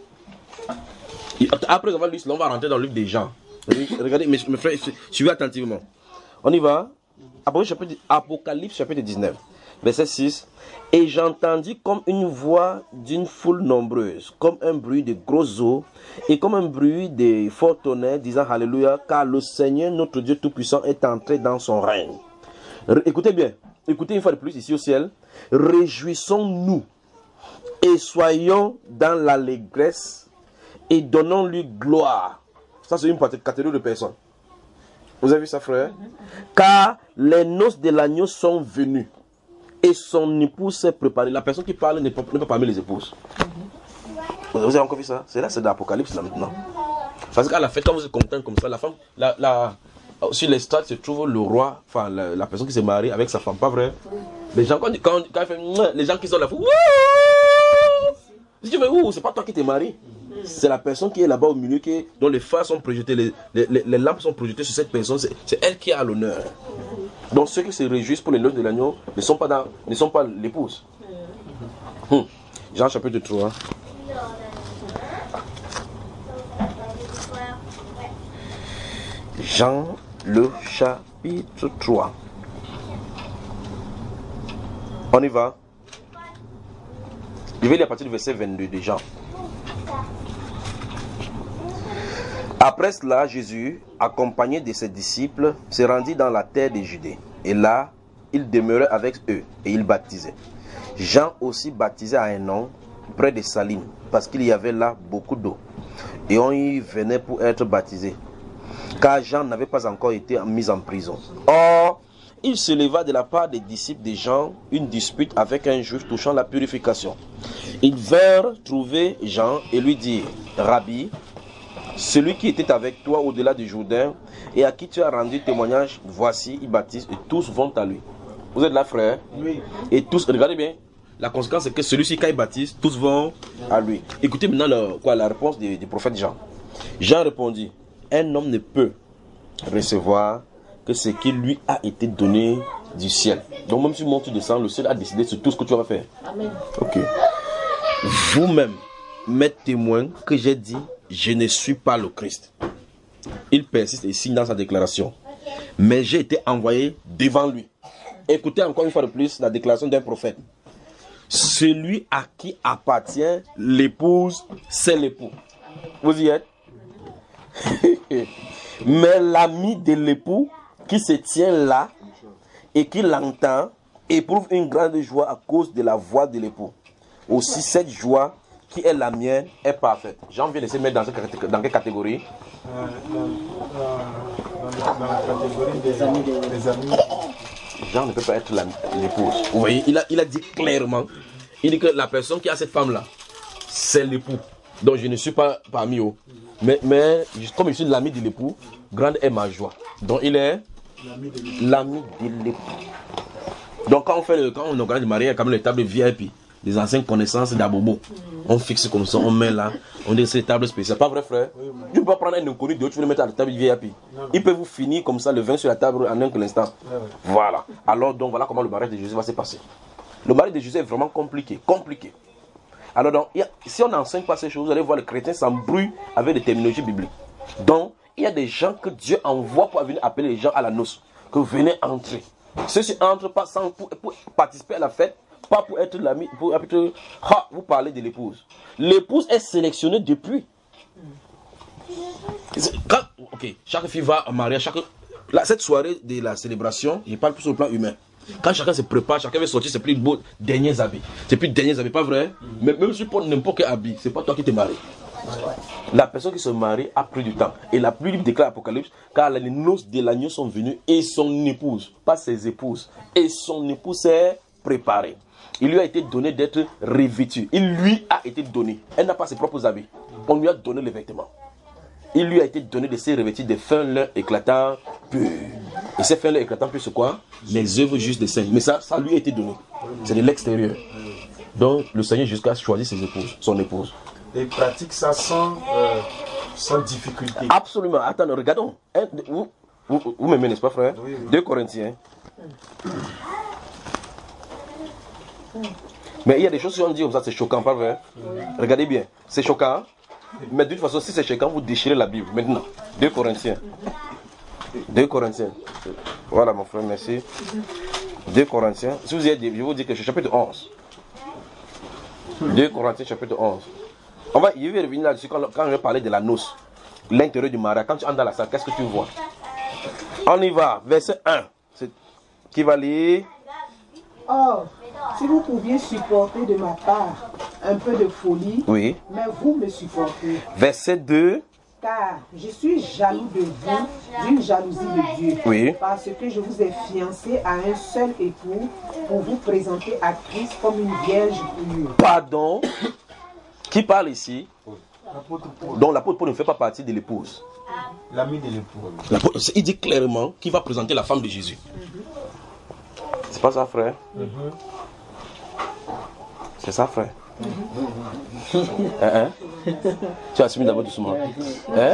Après avoir lu cela, on va rentrer dans le livre des gens. Regardez, mes, mes frères, suivez attentivement. On y va. Apocalypse chapitre, Apocalypse chapitre dix-neuf, verset six. Et j'entendis comme une voix d'une foule nombreuse, comme un bruit de grosses eaux, et comme un bruit de forts tonnerres, disant Alléluia, car le Seigneur, notre Dieu Tout-Puissant, est entré dans son règne. Écoutez bien, écoutez une fois de plus ici au ciel. Réjouissons-nous et soyons dans l'allégresse et donnons-lui gloire. Ça, c'est une catégorie de personnes. Vous avez vu ça, frère? Car les noces de l'agneau sont venues. Et son épouse s'est préparée. La personne qui parle n'est pas, pas parmi les épouses. Vous avez encore vu ça? C'est là, c'est dans l'Apocalypse là maintenant. Parce qu'à la fête, quand vous êtes content comme ça, la femme, la, la, sur les stades se trouve le roi, enfin la, la personne qui s'est mariée avec sa femme, pas vrai? Les gens, quand, quand, quand fait, les gens qui sont là, si tu veux, ouh, c'est pas toi qui t'es marié. C'est la personne qui est là-bas au milieu, qui est, dont les phares sont projetés, les, les, les, les lampes sont projetées sur cette personne. C'est elle qui a l'honneur. Donc ceux qui se réjouissent pour les noces de l'agneau ne sont pas, dans, ne sont pas l'épouse. Hum. Jean chapitre trois. Jean le chapitre trois. On y va. Je vais lire à partir du verset vingt-deux de Jean. Après cela, Jésus, accompagné de ses disciples, se rendit dans la terre de Judée. Et là, il demeurait avec eux et il baptisait. Jean aussi baptisait à un nom près de Salim, parce qu'il y avait là beaucoup d'eau. Et on y venait pour être baptisé, car Jean n'avait pas encore été mis en prison. Or, il se leva de la part des disciples de Jean une dispute avec un juge touchant la purification. Ils vinrent trouver Jean et lui dirent, « Rabbi, celui qui était avec toi au-delà du Jourdain et à qui tu as rendu témoignage, voici, il baptise et tous vont à lui. » Vous êtes là, frère? Oui. Et tous, regardez bien, la conséquence c'est que celui-ci, quand il baptise, tous vont à lui. Écoutez maintenant le, quoi, la réponse du, du prophète Jean. Jean répondit, un homme ne peut recevoir que ce qui lui a été donné du ciel. Donc même si mon tu descends, le ciel a décidé sur tout ce que tu vas faire. Amen. Ok. Vous-même m'êtes témoin que j'ai dit, je ne suis pas le Christ. Il persiste et signe dans sa déclaration. Mais j'ai été envoyé devant lui. Écoutez encore une fois de plus la déclaration d'un prophète. Celui à qui appartient l'épouse, c'est l'époux. Vous y êtes? Mais l'ami de l'époux qui se tient là et qui l'entend éprouve une grande joie à cause de la voix de l'époux. Aussi cette joie qui est la mienne est parfaite. Jean vient de se mettre dans, cette, dans quelle catégorie? euh, dans, dans, dans, dans la catégorie des amis. Des amis. Jean ne peut pas être l'épouse. Vous voyez, il a, il a dit clairement, il dit que la personne qui a cette femme-là, c'est l'époux. Donc je ne suis pas parmi eux. Mais, mais comme je suis l'ami de l'époux, grande est ma joie. Donc il est l'ami de l'époux. Donc quand on fait le, quand on organise le mariage, comme les tables V I P, les anciennes connaissances d'Abobo, on fixe comme ça, on met là, on dit c'est table spéciale. Pas vrai, frère? Oui, oui. Tu ne peux pas prendre un inconnu de l'autre, tu veux le mettre à la table V I P. Non. Il peut vous finir comme ça, le vin sur la table en un seul instant. Oui, oui. Voilà. Alors, donc, voilà comment le mariage de Jésus va se passer. Le mariage de Jésus est vraiment compliqué. Compliqué. Alors, donc, il y a, si on n'enseigne pas ces choses, vous allez voir, le chrétien s'embrouille avec des terminologies bibliques. Donc, il y a des gens que Dieu envoie pour venir appeler les gens à la noce. Que venez entrer. Ceux-ci entrent pas sans, pour, pour participer à la fête. Pas pour être l'ami, pour être, ah, vous parlez de l'épouse. L'épouse est sélectionnée depuis. Quand, ok, chaque fille va en mariage, chaque, là, cette soirée de la célébration, je parle plus sur le plan humain. Quand chacun se prépare, chacun veut sortir ses plus beaux derniers habits. Ses plus derniers habits, pas vrai? Mais même si tu portes n'importe quel habit, c'est pas toi qui te maries. La personne qui se marie a pris du temps. Et la Bible déclare Apocalypse, car les noces de l'agneau sont venues et son épouse, pas ses épouses, et son épouse s'est préparée. Il lui a été donné d'être revêtu. Il lui a été donné. Elle n'a pas ses propres habits. On lui a donné les vêtements. Il lui a été donné de se revêtir de fins lin éclatants purs. Et ces fins lin éclatants purs, c'est quoi? Les œuvres justes des saints. Mais ça, ça lui a été donné. C'est de l'extérieur. Donc, le Seigneur jusqu'à choisir ses épouses, son épouse. Et il pratique ça sans, euh, sans difficulté. Absolument. Attends, regardons. Vous, vous, vous m'aimez, n'est-ce pas, frère? Oui, oui. deux Corinthiens. Mais il y a des choses qui on dit, ça c'est choquant, pas vrai? Oui. Regardez bien, c'est choquant. Mais de toute façon, si c'est choquant, vous déchirez la Bible. Maintenant, deux Corinthiens. deux Corinthiens. Voilà mon frère, merci. deux Corinthiens. Si vous y êtes, je vais vous dire que c'est chapitre onze. deux Corinthiens, chapitre onze. On va, je vais revenir là-dessus quand, quand je vais parler de la noce. L'intérieur du mariage. Quand tu entres dans la salle, qu'est-ce que tu vois? On y va, verset un. C'est, qui va lire? Or, si vous pouviez supporter de ma part un peu de folie, oui. Mais vous me supportez. Verset deux. Car je suis jaloux de vous d'une jalousie de Dieu. Oui. Parce que je vous ai fiancé à un seul époux pour vous présenter à Christ comme une vierge pure. Pardon. Qui parle ici? Donc l'apôtre Paul ne fait pas partie de l'épouse. L'ami de l'épouse. Il dit clairement qu'il va présenter la femme de Jésus. Mm-hmm. C'est pas ça, frère? Mm-hmm. C'est ça, frère? Mm-hmm. Hein, hein? Tu as assumé d'abord doucement. Hein?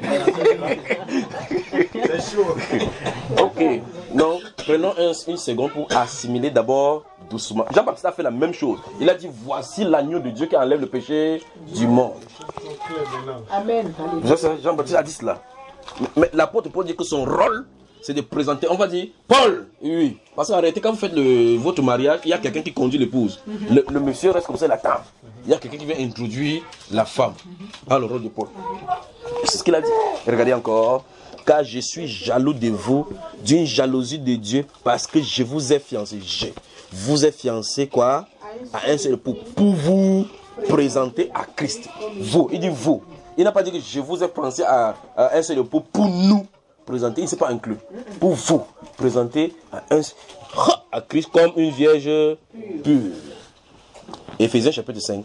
C'est chaud. Ok. Donc, prenons un, une seconde pour assimiler d'abord doucement. Jean-Baptiste a fait la même chose. Il a dit, voici l'agneau de Dieu qui enlève le péché du monde. Amen. Jean-Baptiste a dit cela. Mais l'apôtre Paul dit que son rôle, c'est de présenter, on va dire, Paul, oui, parce qu'en réalité, quand vous faites le, votre mariage, il y a quelqu'un qui conduit l'épouse. Le, le monsieur reste comme ça à la table. Il y a quelqu'un qui vient introduire la femme dans le rôle de Paul. C'est ce qu'il a dit. Regardez encore. Car je suis jaloux de vous, d'une jalousie de Dieu, parce que je vous ai fiancé. Je vous ai fiancé quoi? À un seul époux. Pour vous présenter à Christ. Vous, il dit vous. Il n'a pas dit que je vous ai fiancé à, à un seul époux pour nous présenter. Il ne s'est pas inclus. Pour vous présenter à, un, à Christ comme une vierge pure. Éphésiens chapitre cinq.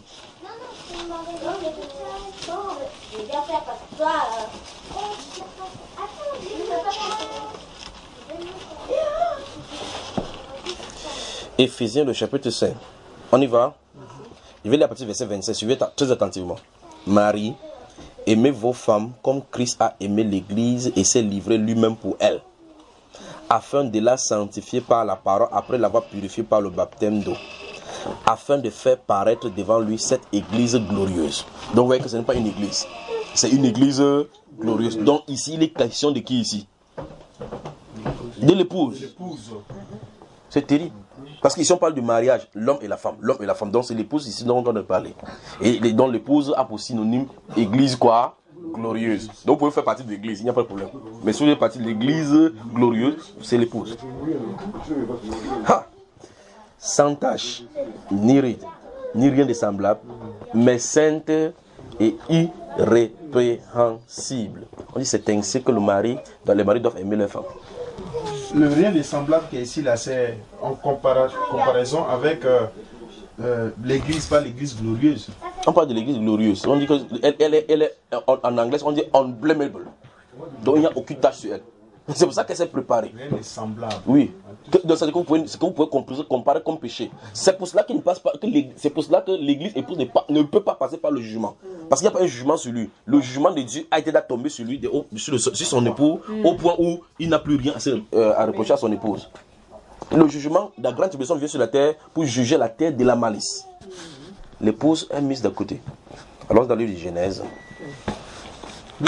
Éphésiens le chapitre cinq. On y va. Je vais lire à partir du verset vingt-sept. Suivez très attentivement. Marie, aimez vos femmes comme Christ a aimé l'Église et s'est livré lui-même pour elle, afin de la sanctifier par la parole après l'avoir purifiée par le baptême d'eau, afin de faire paraître devant lui cette Église glorieuse. Donc vous voyez que ce n'est pas une Église. C'est une Église glorieuse. Donc ici, il est question de qui ici? De l'épouse. C'est terrible. Parce qu'ici on parle du mariage, l'homme et la femme. L'homme et la femme. Donc c'est l'épouse ici dont on doit parler. Et donc l'épouse a pour synonyme église quoi? Glorieuse. Donc vous pouvez faire partie de l'église, il n'y a pas de problème. Mais si vous faites partie de l'église glorieuse, c'est l'épouse. Ha! Sans tache, ni ride, ni rien de semblable, mais sainte et irrépréhensible. On dit c'est ainsi que le mari, les maris doivent aimer leur femme. Le rien de semblable qui est ici, là, c'est en compara comparaison avec euh, euh, l'église, pas l'église glorieuse. On parle de l'église glorieuse. On dit que elle, elle est, elle est en, en anglais, on dit unblameable. Donc il n'y a aucune tâche sur elle. C'est pour ça qu'elle s'est préparée. Rien de semblable. Oui. Donc c'est ce que vous pouvez, que vous pouvez comparer comme péché. C'est pour cela qu'il ne passe pas, que c'est pour cela que l'église épouse ne, ne peut pas passer par le jugement. Parce qu'il n'y a pas un jugement sur lui. Le jugement de Dieu a été tombé sur lui, de, sur, le, sur son époux, mm. au point où il n'a plus rien à, euh, à reprocher à son épouse. Le jugement de la grande tribulation vient sur la terre pour juger la terre de la malice. L'épouse est mise de côté. Alors dans le livre de Genèse. Mm.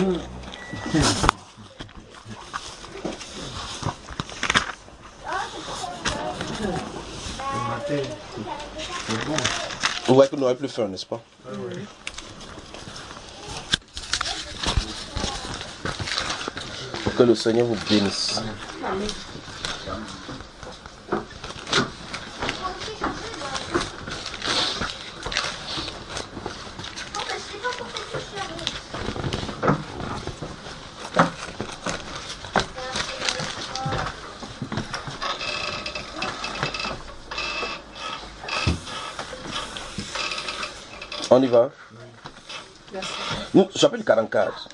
Vous voyez que nous n'avons plus faim, n'est-ce pas? Ah oui. Que le Seigneur vous bénisse. Amen. On y va. Nous, chapitre quarante-quatre.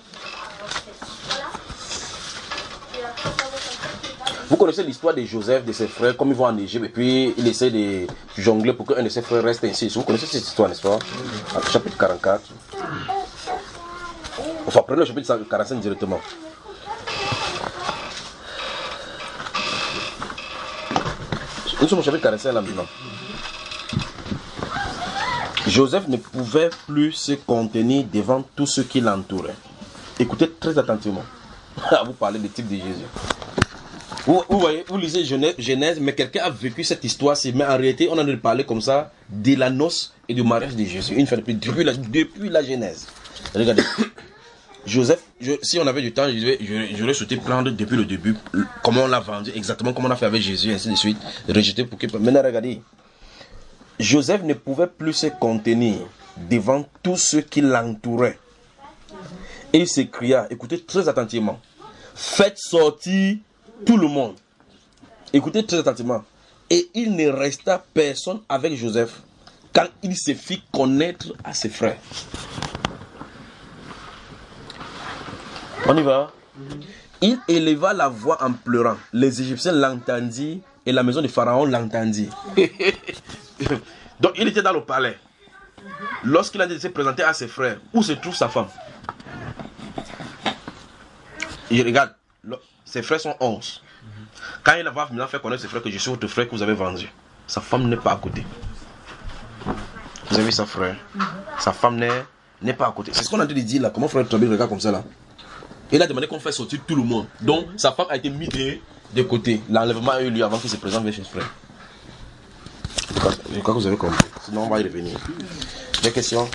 Vous connaissez l'histoire de Joseph, de ses frères, comme ils vont en Égypte, et puis il essaie de jongler pour qu'un de ses frères reste ainsi. Vous connaissez cette histoire, n'est-ce pas? Chapitre quarante-quatre. Enfin, prenez le chapitre quarante-cinq directement. Nous sommes au chapitre quarante-cinq là maintenant. Joseph ne pouvait plus se contenir devant tous ceux qui l'entouraient. Écoutez très attentivement. Vous parlez du type de Jésus. Vous, vous voyez, vous lisez Genèse, mais quelqu'un a vécu cette histoire, mais en réalité, on en a parlé comme ça de la noce et du mariage de Jésus. Une fois depuis, depuis, la, depuis la Genèse. Regardez. Joseph, je, si on avait du temps, j'aurais souhaité prendre depuis le début comment on l'a vendu, exactement comment on a fait avec Jésus, ainsi de suite. Rejeté pour que. Maintenant, regardez. Joseph ne pouvait plus se contenir devant tous ceux qui l'entouraient. Et il s'écria, écoutez très attentivement, faites sortir tout le monde. Écoutez très attentivement. Et il ne resta personne avec Joseph quand il se fit connaître à ses frères. On y va. Il éleva la voix en pleurant. Les Égyptiens l'entendirent et la maison de Pharaon l'entendit. Donc il était dans le palais. Lorsqu'il a été se présenter à ses frères, où se trouve sa femme? Il regarde, ses frères sont onze. Quand il va maintenant faire connaître ses frères que je suis votre frère que vous avez vendu, sa femme n'est pas à côté. Vous avez vu sa frère? Sa femme n'est, n'est pas à côté. C'est ce qu'on a dit de dire là. Comment frère Tobi regarde comme ça là? Il a demandé qu'on fasse sortir tout le monde. Donc, sa femme a été mise de, de côté. L'enlèvement a eu lieu avant qu'il se présente vers ses frères. Je crois, je crois que vous avez compris. Sinon, on va y revenir. Des questions?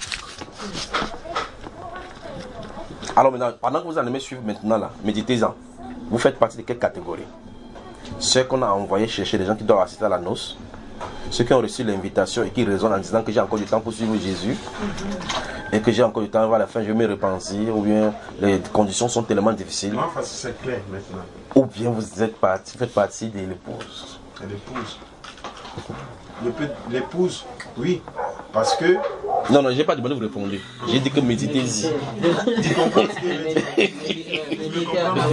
Alors maintenant, pendant que vous allez me suivre maintenant là, méditez-en. Vous faites partie de quelle catégorie? Ceux qu'on a envoyé chercher, les gens qui doivent assister à la noce, ceux qui ont reçu l'invitation et qui raisonnent en disant que j'ai encore du temps pour suivre Jésus, mm-hmm. et que j'ai encore du temps, à la fin je vais me repentir, ou bien les conditions sont tellement difficiles. Non, parce que c'est clair maintenant. Ou bien vous êtes parti, faites partie de l'épouse. L'épouse. L'épouse, oui, parce que... Non, non, je n'ai pas demandé de vous répondre. J'ai dit que méditez-y. Tu comprends ce que je veux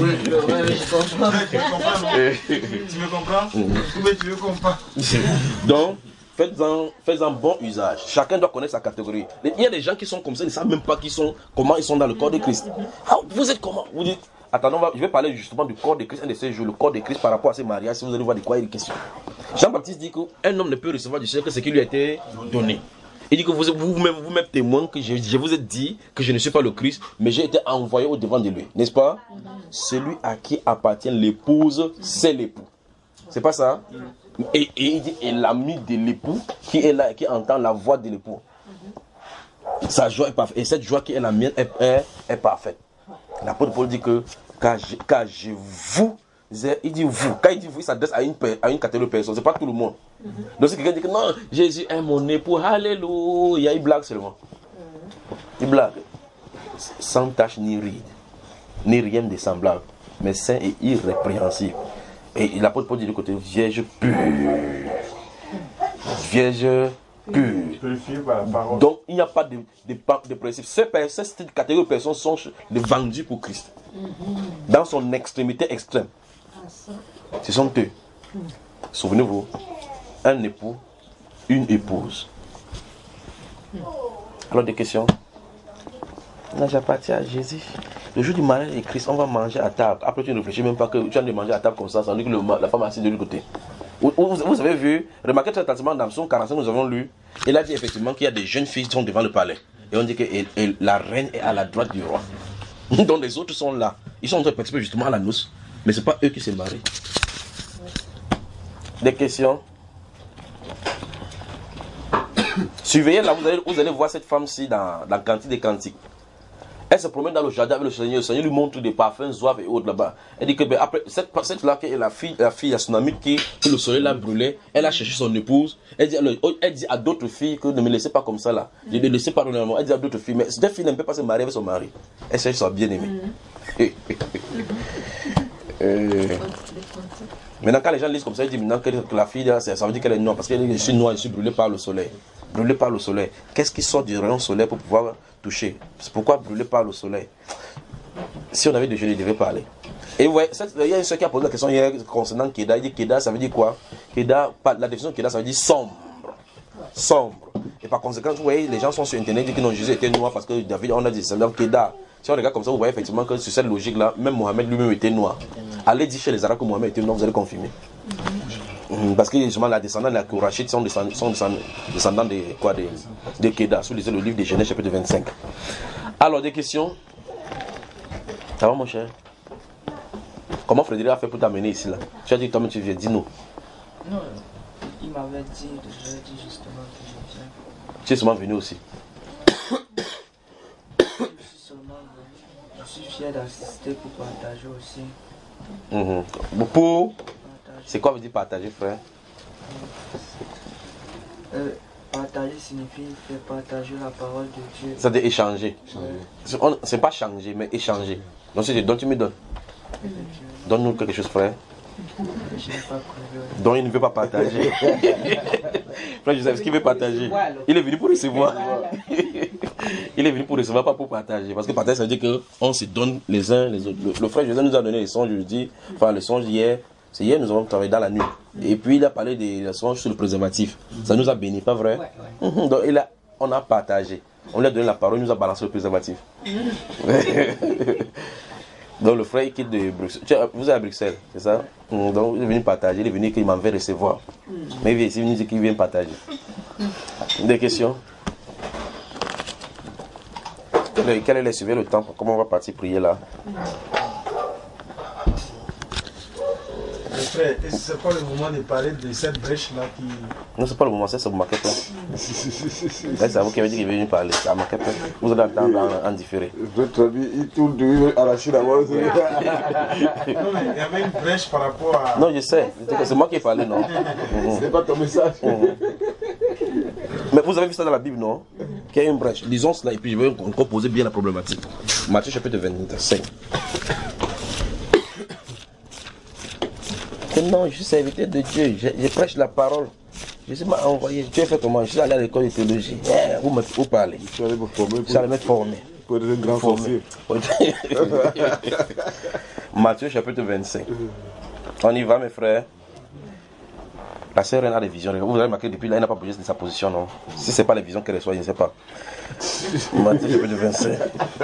Tu me comprends? Oui, tu me comprends. Donc, faites-en faites-en bon usage. Chacun doit connaître sa catégorie. Il y a des gens qui sont comme ça, ils ne savent même pas qui sont, comment ils sont dans le corps de Christ. Ah, vous êtes comment? Vous dites, attendez, je vais parler justement du corps de Christ, un de ces jours, le corps de Christ par rapport à ces mariages, si vous allez voir de quoi il est question. Jean-Baptiste dit qu'un homme ne peut recevoir du Seigneur que ce qui lui a été donné. Il dit que vous-même vous, vous, vous m'êtes témoin que je, je vous ai dit que je ne suis pas le Christ, mais j'ai été envoyé au devant de lui. N'est-ce pas? Celui à qui appartient l'épouse, c'est l'époux. C'est pas ça? Et, et il dit, et l'ami de l'époux qui est là, qui entend la voix de l'époux. Sa joie est parfaite. Et cette joie qui est la mienne est, est, est parfaite. L'apôtre Paul dit que car je, car je vous, il dit vous, quand il dit vous, il s'adresse à une, à une catégorie de personnes, c'est pas tout le monde. Mm-hmm. Donc si quelqu'un dit que non, Jésus est mon époux, alléluia, il blague seulement. Mm-hmm. Il blague. Sans tache ni ride, ni rien de semblable, mais saint et irrépréhensible. Et l'apôtre Paul dit du côté vierge pure. Vierge pure. Donc il n'y a pas de, de, de principe. Ces, cette catégorie de personnes sont vendues pour Christ. Mm-hmm. Dans son extrémité extrême. Ce sont eux. Souvenez-vous, un époux, une épouse. Alors des questions? Là j'appartiens à Jésus. Le jour du mariage de Christ, on va manger à table. Après tu ne réfléchis même pas que tu as de manger à table comme ça, sans dire que le, la femme est assise de l'autre côté. Vous, vous, vous avez vu, remarquez très attentivement dans Psaume quarante-cinq, nous avons lu, il a dit effectivement qu'il y a des jeunes filles qui sont devant le palais. Et on dit que et, et la reine est à la droite du roi. Donc les autres sont là. Ils sont en train de participer justement à la noce. Mais ce n'est pas eux qui se marient. Des questions? Surveillez là, vous allez, vous allez voir cette femme-ci dans, dans Cantique des Cantiques. Elle se promène dans le jardin avec le Seigneur. Le Seigneur lui montre des parfums, zouaves et autres là-bas. Elle dit que ben, après, cette, cette là qui est la fille, la fille à son amie qui, que le soleil l'a brûlée, elle a cherché son épouse. Elle dit, elle, elle dit à d'autres filles que ne me laissez pas comme ça là. Ne me laissez pas normalement. Elle dit à d'autres filles, mais cette fille ne peut pas se marier avec son mari. Elle cherche son bien-aimé. Mm-hmm. euh, maintenant, quand les gens lisent comme ça, ils disent maintenant que, que la fille, là, ça veut dire qu'elle est noire. Parce qu'elle est je suis noire, je suis brûlée par le soleil. Brûlée par le soleil. Qu'est-ce qui sort du rayon solaire pour pouvoir toucher? C'est pourquoi brûlée par le soleil? Si on avait des jeunes, il devait parler. Et vous voyez, il y a une soeur qui a posé la question hier concernant Keda. Il dit Keda, ça veut dire quoi? Keda, la définition de Keda, ça veut dire sombre. Sombre. Et par conséquent, vous voyez, les gens sont sur internet, ils disent que non, Jésus était noir parce que David, on a dit c'est Keda. Si on regarde comme ça, vous voyez effectivement que sur cette logique-là, même Mohamed lui-même était noir. Allez dire chez les Arabes que Mohamed était noir, vous allez confirmer. Mm-hmm. Parce que justement, la descendants de la Kourachite sont descendants, sont descendants de, quoi, de, de Keda, sous le livre de Genèse, chapitre vingt-cinq. Alors, des questions? Ça va, mon cher? Comment Frédéric a fait pour t'amener ici là? Tu as dit que toi-même tu viens, dis-nous. Non, il m'avait dit, je lui ai dit justement que je viens. Tu es seulement venu aussi? Je suis fier d'assister pour partager aussi. Mmh. Pour c'est quoi veut dire partager, frère? euh, Partager signifie faire partager la parole de Dieu. Ça veut dire échanger. Ouais. C'est pas changer, mais échanger. Donc si je donne, tu me donnes. Mmh. Donne-nous quelque chose, frère. Je n'ai pas prévu. Donc il ne veut pas partager. Frère Joseph, ce qu'il veut partager, il est venu pour recevoir. Il est venu pour recevoir, pas pour partager. Parce que partager, ça veut dire qu'on se donne les uns les autres. Le, le frère Joseph nous a donné les songes jeudi, enfin les songes hier. C'est hier, nous avons travaillé dans la nuit. Et puis il a parlé des songes sur le préservatif. Ça nous a béni, pas vrai? Ouais, ouais. Donc il a, on a partagé. On lui a donné la parole, il nous a balancé le préservatif. Donc le frère il quitte de Bruxelles. Vous êtes à Bruxelles, c'est ça? Donc il est venu partager, il est venu qu'il m'en veut recevoir. Mais il est venu dire qu'il vient partager. Des questions? Quel est, quel est le, le temps? Comment on va partir prier là? Frère, est-ce que c'est pas le moment de parler de cette brèche-là qui... Non, c'est pas le moment, c'est ce maquette là. C'est à vous qui avez dit qu'il veut venir parler, c'est la maquette là. Vous allez attendre en, en différé. Je vais traduire, il tourne de lui arracher d'abord. Non, mais il y avait une brèche par rapport à... Non, je sais, c'est moi qui ai parlé, non? C'est pas ton message. Mais vous avez vu ça dans la Bible, non? Qu'il y a une brèche. Lisons cela et puis je vais encore poser bien la problématique. Matthieu chapitre vingt-cinq. Non, je suis serviteur de Dieu, je, je prêche la parole. Je suis mal envoyé. Tu as fait comment? Je suis allé à l'école de théologie. Eh, vous me vous parlez. Je suis allé me former. Je suis allé me former. Pour être un grand sorcier. Matthieu chapitre vingt-cinq. On y va, mes frères. La sœur a des visions. Vous avez remarqué depuis là, elle n'a pas bougé de sa position, non? Si ce n'est pas les visions qu'elle reçoit, je ne sais pas. Matthieu chapitre vingt-cinq.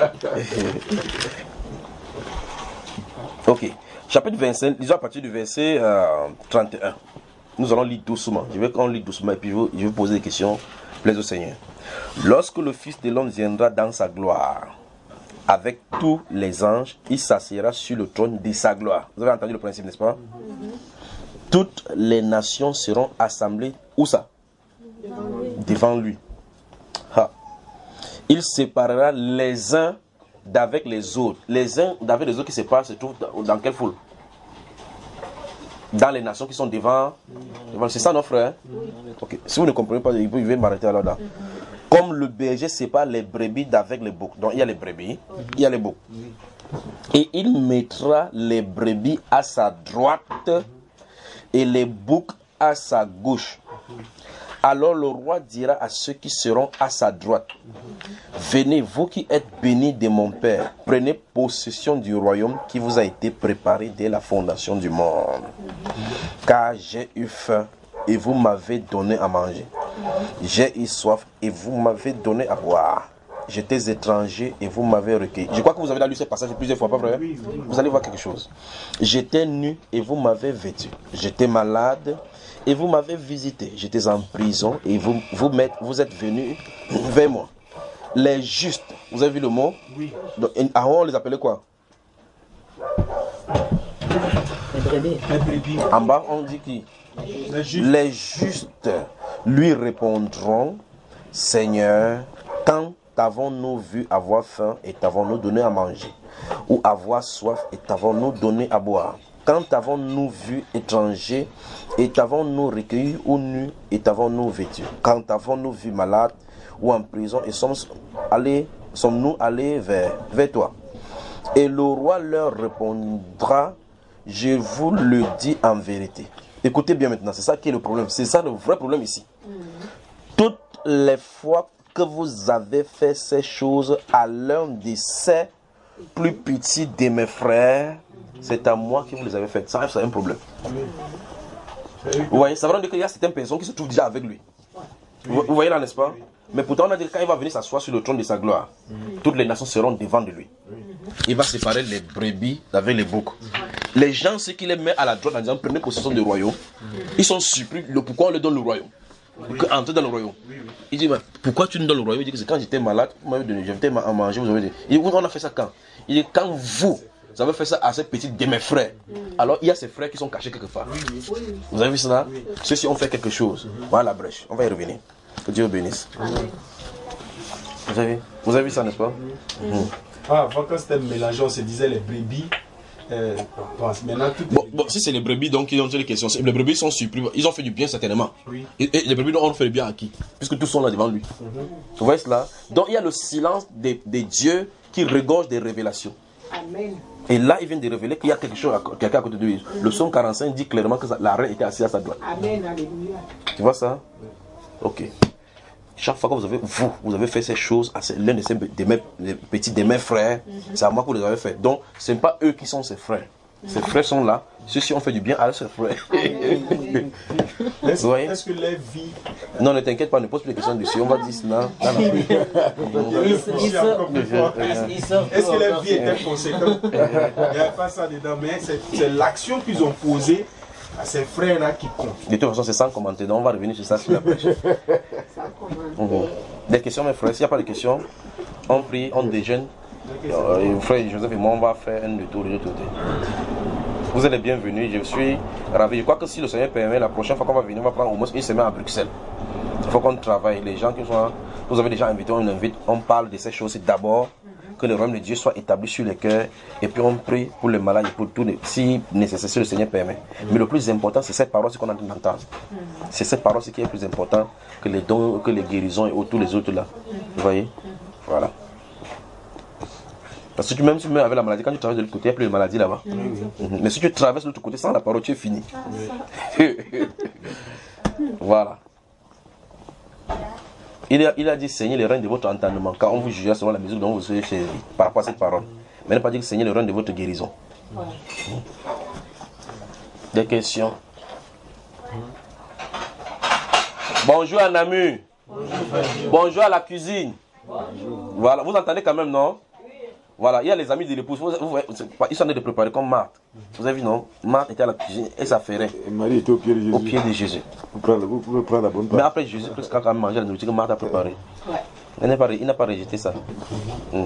Ok. Chapitre vingt-cinq, lisons à partir du verset euh, trente et un. Nous allons lire doucement. Je vais qu'on lit doucement et puis je vais, je vais poser des questions. Plaise au Seigneur. Lorsque le Fils de l'homme viendra dans sa gloire, avec tous les anges, il s'assiera sur le trône de sa gloire. Vous avez entendu le principe, n'est-ce pas? Mm-hmm. Toutes les nations seront assemblées. Où ça? Devant lui. Devant lui. Ha. Il séparera les uns d'avec les autres. Les uns d'avec les autres qui se séparent se trouvent dans quelle foule? Dans les nations qui sont devant. devant c'est ça, non, frère? Okay. Si vous ne comprenez pas, vous pouvez m'arrêter là. là. Comme le berger sépare les brebis d'avec les boucs. Donc il y a les brebis, il y a les boucs. Et il mettra les brebis à sa droite et les boucs à sa gauche. Alors le roi dira à ceux qui seront à sa droite: venez, vous qui êtes bénis de mon Père, prenez possession du royaume qui vous a été préparé dès la fondation du monde. Car j'ai eu faim et vous m'avez donné à manger. J'ai eu soif et vous m'avez donné à boire. J'étais étranger et vous m'avez recueilli. Je crois que vous avez lu ce passage plusieurs fois, pas vrai? Vous allez voir quelque chose. J'étais nu et vous m'avez vêtu. J'étais malade et vous m'avez visité. J'étais en prison et vous, vous, vous êtes venus vers moi. Les justes, vous avez vu le mot? Oui. Donc, avant, on les appelait quoi? Les brebis. Les brebis. En bas, on dit qui? Les justes. Les justes lui répondront: Seigneur, quand t'avons-nous vu avoir faim et t'avons-nous donné à manger? Ou avoir soif et t'avons-nous donné à boire? Quand t'avons-nous vu étranger et t'avons-nous recueilli ou nu et t'avons-nous vêtu? Quand t'avons-nous vu malade ou en prison et sommes allés, sommes-nous allés vers, vers toi? Et le roi leur répondra: je vous le dis en vérité. Écoutez bien maintenant, c'est ça qui est le problème. C'est ça le vrai problème ici. Mmh. Toutes les fois que vous avez fait ces choses à l'un de ces plus petits de mes frères, c'est à moi que vous les avez faites. Ça, c'est un problème. Vous voyez, ça veut dire qu'il y a certaines personnes qui se trouvent déjà avec lui. Vous, vous voyez là, n'est-ce pas? Mais pourtant, on a dit que quand il va venir s'asseoir sur le trône de sa gloire, toutes les nations seront devant de lui. Il va séparer les brebis avec les boucs. Les gens, ceux qui les mettent à la droite en disant prenez possession du royaume, ils sont surpris. Le pourquoi on leur donne le royaume? Entrer dans le royaume. Il dit, pourquoi tu nous donnes le royaume? Il dit que c'est quand j'étais malade, vous m'avez donné, j'étais à manger, vous avez dit. Il dit, on a fait ça quand? Il dit, quand vous, vous avez fait ça à ces petits de mes frères. Alors il y a ces frères qui sont cachés quelque part. Vous avez vu cela? Ceux-ci ont fait quelque chose. Voilà la brèche. On va y revenir. Que Dieu bénisse. Vous avez, vous avez vu ça, n'est-ce pas? Mmh. Ah, avant quand c'était mélangé, on se disait les brebis. Euh, maintenant, tout bon, bon, si c'est les brebis, donc ils ont des questions. Les brebis sont surpris. Ils ont fait du bien certainement. Oui. Et, et les brebis ont fait du bien à qui? Puisque tous sont là devant lui. Mm-hmm. Vous voyez cela? Donc il y a le silence des, des dieux qui regorge des révélations. Amen. Et là, il vient de révéler qu'il y a quelque chose, quelqu'un à côté de lui. Mm-hmm. Le psaume quarante-cinq dit clairement que la reine était assise à sa droite. Amen. Alléluia. Tu vois ça? Oui. Ok. Chaque fois que vous avez, vous, vous avez fait ces choses à l'un de ces de mes, les petits de mes frères, mm-hmm. c'est à moi que vous les avez fait. Donc, ce n'est pas eux qui sont ses frères. Mm-hmm. Ses frères sont là. Ceux-ci ont fait du bien à ses frères. Est-ce est que les vies... Non, ne t'inquiète pas, ne pose plus de questions dessus. On va dire cela. Est-ce que les vies étaient conséquentes? Il n'y a pas ça dedans, mais c'est l'action qu'ils ont posée à ces frères-là qui comptent. De toute façon, c'est sans commenter. Donc, on va revenir sur ça sur la page. Sans commenter. Des questions, mes frères? S'il n'y a pas de questions, On prie, on déjeune. Euh, frère Joseph et moi, on va faire un tour de l'autre côté. Vous êtes les bienvenus, je suis ravi. Je crois que si le Seigneur permet, la prochaine fois qu'on va venir, on va prendre au moins une semaine à Bruxelles. Il faut qu'on travaille. Les gens qui sont, vous avez déjà invité, on invite, on parle de ces choses. C'est d'abord que le royaume de Dieu soit établi sur les cœurs et puis on prie pour les malades et pour tout, si nécessaire, si le Seigneur permet. Mais le plus important, c'est cette parole qu'on a d'entendre. C'est cette parole qui est plus important que les dons, que les guérisons et tous les autres là. Vous voyez? Voilà. Parce que tu, même si tu mets avec la maladie, quand tu traverses de l'autre côté, il n'y a plus de maladie là-bas. Mm-hmm. Mais si tu traverses de l'autre côté sans la parole, tu es fini. Voilà. Il a, il a dit Seigneur le règne de votre entendement, car on vous jugera selon la mesure dont vous serez chez par rapport à cette parole. Mais il n'a pas dit que Seigneur le règne de votre guérison. Ouais. Des questions? Bonjour à Namur. Bonjour. Bonjour à la cuisine. Bonjour. Voilà, vous entendez quand même, non? Voilà, il y a les amis de l'épouse, ils sont en train de préparer comme Marthe. Vous avez vu, non? Marthe était à la cuisine et ça ferait. Et Marie était au pied de Jésus. Au pied de Jésus. Vous pouvez prendre, vous pouvez prendre la bonne part. Mais après Jésus, quand il a mangé la nourriture que Marthe a préparée, ouais. il n'a pas, pas rejeté ça. Mm-hmm.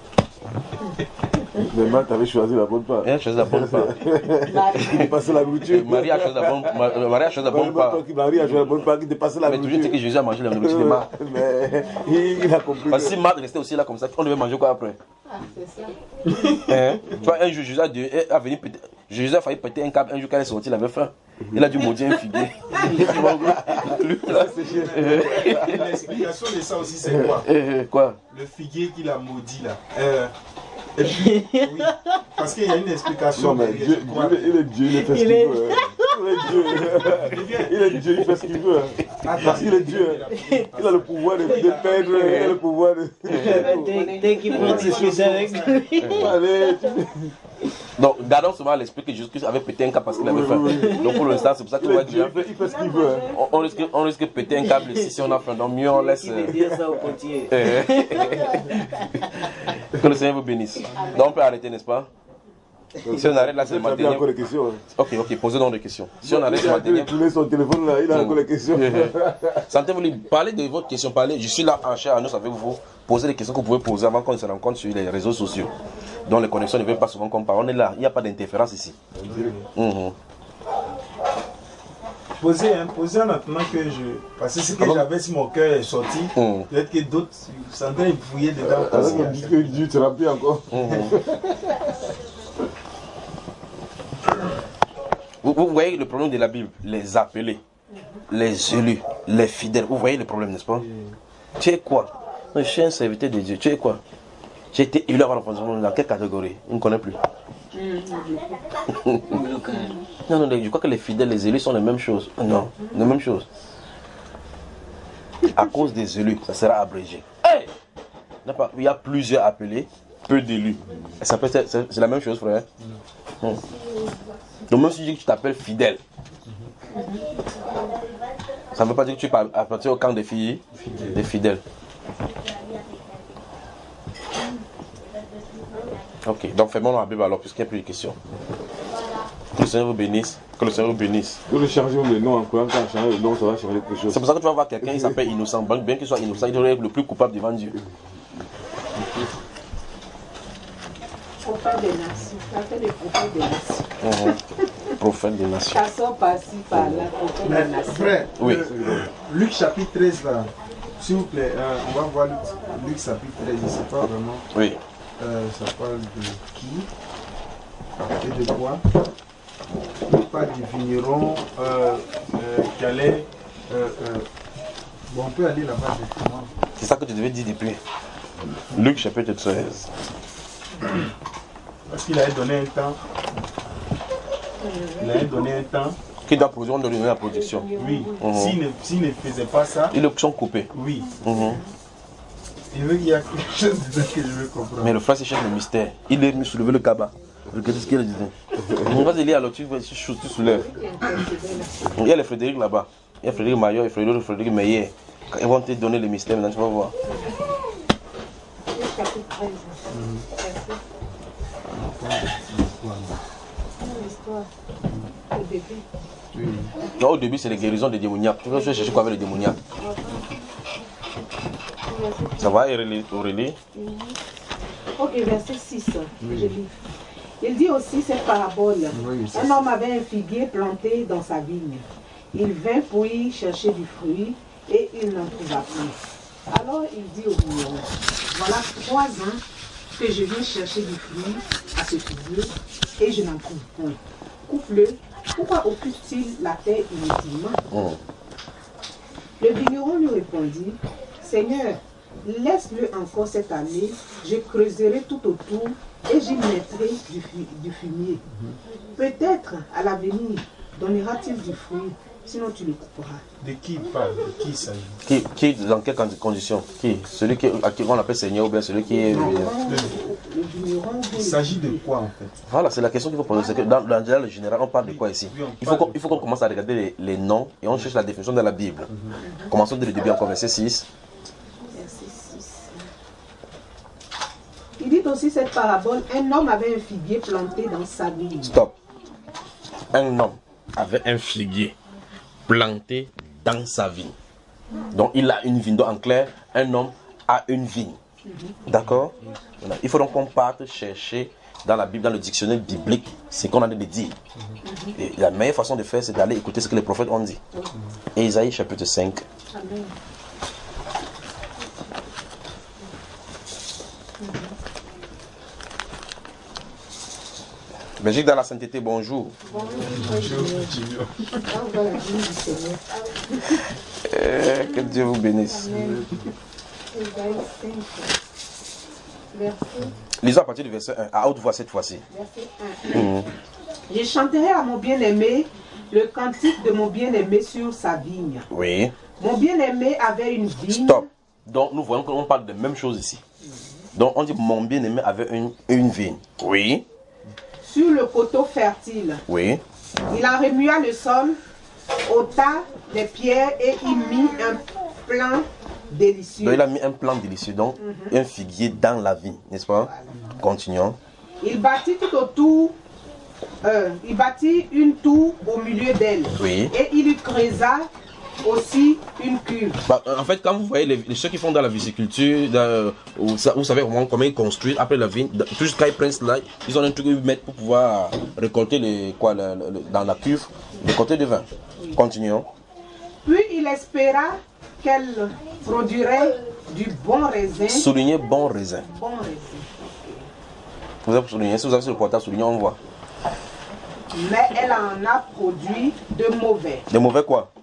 Mais Marthe avait choisi la bonne part. Elle a choisi la bonne part. Il dépassait la nourriture. Marie a choisi la bonne part. Marie a choisi la bonne part. Marie a choisi la bonne part qui dépassait la nourriture. Mais toujours dit que Jésus a mangé la nourriture de Marthe. Mais il a compris. Parce que si Marthe restait aussi là comme ça, on devait manger quoi après? Ah, c'est ça. Hein? Tu vois, un jour, Jésus a, dû, a venu péter, Jésus a failli péter un câble. Un jour, quand il est sorti, il avait faim. Il a dû maudire un figuier. L'explication de ça aussi, c'est quoi? Quoi? Le figuier qu'il a maudit là. Euh, et puis, oui, parce qu'il y a une explication. Non, mais Dieu, Dieu, il est Dieu, il fait ce qu'il veut. Il est Dieu. Il est Dieu, il fait ce qu'il veut. Parce qu'il est Dieu. Il a le pouvoir de, de peindre, il a le pouvoir de. Dès qu'il prend discuter avec lui. Allez, donc, gardons souvent à l'esprit que Jésus avait pété un câble parce qu'il avait faim. Donc, pour l'instant, c'est pour ça que tu vois Dieu. Il fait ce qu'il veut. On, on, risque, on risque de péter un câble ici si on a faim. Donc, mieux on laisse. Il veut dire ça au potier. Que le Seigneur vous bénisse. Donc, on peut arrêter, n'est-ce pas? Si on arrête là, c'est le matin. Il a encore des questions. Ok, ok, posez donc des questions. Si on arrête le matin. Il a tourné son téléphone là, il a encore des questions. Sentez-vous libre. Parlez de votre question. Parlez. Je suis là en chair à nous avec vous. Posez les questions que vous pouvez poser avant qu'on se rencontre sur les réseaux sociaux. Donc les connexions ne viennent pas souvent comme par. On est là. Il n'y a pas d'interférence ici. Mm-hmm. Posez, hein, posez maintenant que je. Parce que ce que j'avais si mon cœur est sorti, mm. peut-être que d'autres sont en train de fouiller dedans. Alors qu'on dit que Dieu te remplit encore. Mm-hmm. vous, vous voyez le problème de la Bible, les appelés, les élus, les fidèles. Vous voyez le problème, n'est-ce pas? Mm. Tu es quoi? Je suis un serviteur de Dieu. Tu es quoi? J'ai été élu avant l'enfant. Dans quelle catégorie? Il ne me connaît plus. Non, non, je crois que les fidèles, les élus sont les mêmes choses. Non, les mêmes choses. À cause des élus, ça sera abrégé. Hey! Il y a plusieurs appelés, peu d'élus. C'est la même chose, frère. Hum. Donc même si tu dis que tu t'appelles fidèle, ça ne veut pas dire que tu appartiens au camp des filles, des fidèles. Ok, donc fermons la Bible alors, puisqu'il n'y a plus de questions. Que le Seigneur vous bénisse. Que le Seigneur vous bénisse. Nous le changeons le nom encore, quand on change le nom, ça va changer quelque chose. C'est pour ça que tu vas voir quelqu'un, il s'appelle innocent. Bien qu'il soit innocent, il devrait être le plus coupable devant Dieu. Prophète des nations. Ça fait des prophètes des nations. Mmh. Prophète des nations. Passons par-ci, par-là, prophète des nations. Frère, oui. euh, Luc chapitre treize, là, s'il vous plaît, euh, on va voir Luc, Luc chapitre treize, je ne sais pas vraiment. Oui. Euh, ça parle de qui et de quoi? Il parle du vigneron euh, euh, qui allait. Euh, euh, bon, on peut aller là-bas directement. C'est ça que tu devais dire depuis. Luc chapitre treize. Parce qu'il avait donné un temps. Il avait donné un temps. Qui doit produire, on doit lui donner la production. Oui. Mm-hmm. S'il ne, s'il ne faisait pas ça. Ils le sont coupés. Oui. Mm-hmm. Il veut qu'il y a quelque chose dedans que je veux comprendre. Mais le frère, c'est cherche le mystère. Il est venu soulever le cabas. Regardez ce qu'il a dit. On va lire alors, tu, tu, tu soulèves. Il y a les Frédéric là-bas. Il y a Frédéric Maillot et Frédéric, Frédéric Meillet. Ils vont te donner le mystère maintenant, tu vas voir. Non, au début, c'est les guérisons des démoniaques. Tu vas chercher quoi avec les démoniaques? Ça va, Aurélie? Aurélie? Ok, verset six. Je lis. Il dit aussi cette parabole. Un homme avait un figuier planté dans sa vigne. Il vint pour y chercher du fruit et il n'en trouva plus. Alors il dit au vigneron, voilà trois ans que je viens chercher du fruit à ce figuier et je n'en trouve point. Coupe-le, pourquoi occupe-t-il la terre inutilement? Oh. Le vigneron lui répondit, Seigneur, laisse-le encore cette année, je creuserai tout autour et j'y mettrai du, fu du fumier. Peut-être à l'avenir donnera-t-il du fruit, sinon tu le couperas. De qui il parle? De qui il s'agit? Qui, qui, dans quelles conditions? Qui? Celui qui, à qui on appelle Seigneur ou bien celui qui est... Non, le... le vigneron, il s'agit de quoi en fait? Voilà, c'est la question qu'il faut poser. C'est que dans, dans le général, on parle de quoi ici? Il faut qu'on qu'on commence à regarder les, les noms et on cherche la définition dans la Bible. Mm-hmm. Commençons dès le début encore, verset six. Il dit aussi cette parabole, un homme avait un figuier planté dans sa vigne. Stop. Un homme avait un figuier planté dans sa vigne. Donc il a une vigne. Donc en clair, un homme a une vigne. D'accord? Il faut donc qu'on parte chercher dans la Bible, dans le dictionnaire biblique, ce qu'on a de dire. Et la meilleure façon de faire, c'est d'aller écouter ce que les prophètes ont dit. Et Isaïe chapitre cinq. Amen. Belgique dans la sainteté, bonjour. Bonjour. euh, que Dieu vous bénisse. Lisons à partir du verset un, à haute voix cette fois-ci. Verset un. Mmh. Je chanterai à mon bien-aimé le cantique de mon bien-aimé sur sa vigne. Oui. Mon bien-aimé avait une vigne. Stop. Donc nous voyons qu'on parle de la même chose ici. Donc on dit mon bien-aimé avait une, une vigne. Oui. Sur le coteau fertile. Oui. Il en remua le sol, ôta des pierres et y mit un plant délicieux. Donc il a mis un plant délicieux, donc mm-hmm. un figuier dans la vigne, n'est-ce pas? Voilà. Continuons. Il bâtit tout autour, euh, il bâtit une tour au milieu d'elle. Oui. Et il y creusa aussi une cuve. Bah, en fait, quand vous voyez les, les ceux qui font dans la viticulture, dans, vous, vous savez comment, comment ils construisent après la vigne, tout jusqu'à ils prennent cela, ils ont un truc qu'ils mettent pour pouvoir récolter les, quoi, le, le, dans la cuve, récolter du vin. Oui. Continuons. Puis il espéra qu'elle produirait du bon raisin. Soulignez bon raisin. Bon raisin. Vous avez souligné, si vous avez sur le portable souligné, on voit. Mais elle en a produit de mauvais. De mauvais quoi?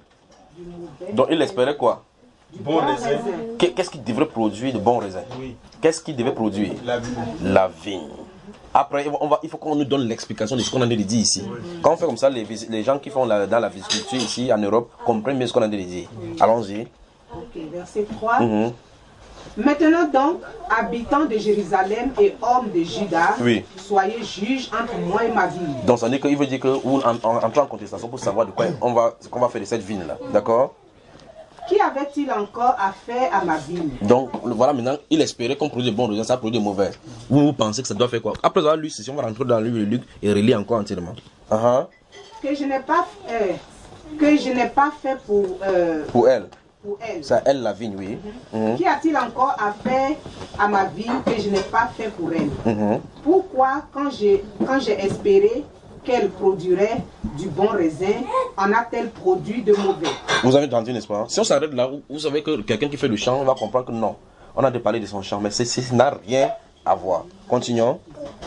Donc il espérait quoi? Du bon raisin. Qu'est-ce qu'il devrait produire de bon raisin? Oui. Qu'est-ce qu'il devait produire? La vigne. La vigne. Après, on va, il faut qu'on nous donne l'explication de ce qu'on a dit ici. Oui. Quand on fait comme ça, les, les gens qui font la, dans la viticulture ici en Europe comprennent bien ce qu'on a dit ici. Oui. Allons-y. Ok, verset trois. Mm-hmm. Maintenant donc, habitants de Jérusalem et hommes de Juda, oui. soyez juges entre moi et ma vigne. Donc ça veut dire qu'il veut dire que ou en, en, entrer en contestation pour savoir de quoi on va, ce qu'on va faire de cette vigne là, d'accord? Qui avait-il encore à faire à ma vigne? Donc voilà, maintenant il espérait qu'on produise de bons raisins, ça produit de mauvais. Vous, vous pensez que ça doit faire quoi? Après avoir lu ceci, on va rentrer dans le Luc et relire encore entièrement. Uh-huh. Que je n'ai pas euh, que je n'ai pas fait pour euh, pour elle. Pour elle. Ça, elle, la vigne, oui. Mm-hmm. Qu'y a-t-il encore à faire à ma vigne que je n'ai pas fait pour elle? Mm-hmm. Pourquoi, quand j'ai quand j'ai espéré qu'elle produirait du bon raisin, en a-t-elle produit de mauvais? Vous avez entendu, n'est-ce pas? Si on s'arrête là, vous savez que quelqu'un qui fait le chant, on va comprendre que non. On a de parler de son chant, mais ça n'a rien à voir. Continuons.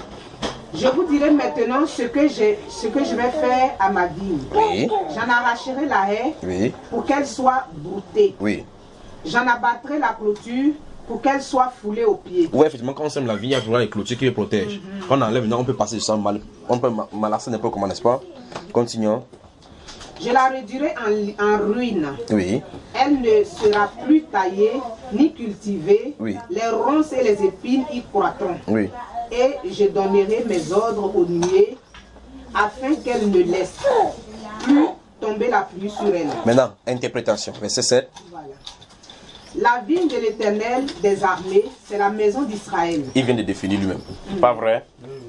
Je vous dirai maintenant ce que, ce que je vais faire à ma vigne. Oui. J'en arracherai la haie oui. pour qu'elle soit broutée. Oui. J'en abattrai la clôture pour qu'elle soit foulée aux pieds. Oui, effectivement, quand on sème la vigne, il y a toujours les clôtures qui les protègent. Mm-hmm. Quand on enlève, maintenant, on peut passer sans mal, on peut malasser un peu comment, n'est-ce pas? Continuons. Je la réduirai en, en ruine. Oui. Elle ne sera plus taillée ni cultivée. Oui. Les ronces et les épines y croîtront. Oui. Et je donnerai mes ordres aux nuées afin qu'elle ne laisse plus tomber la pluie sur elle. Maintenant, interprétation, verset sept. Voilà. La vigne de l'Éternel des armées, c'est la maison d'Israël. Il vient de définir lui-même. Mm-hmm. Pas vrai?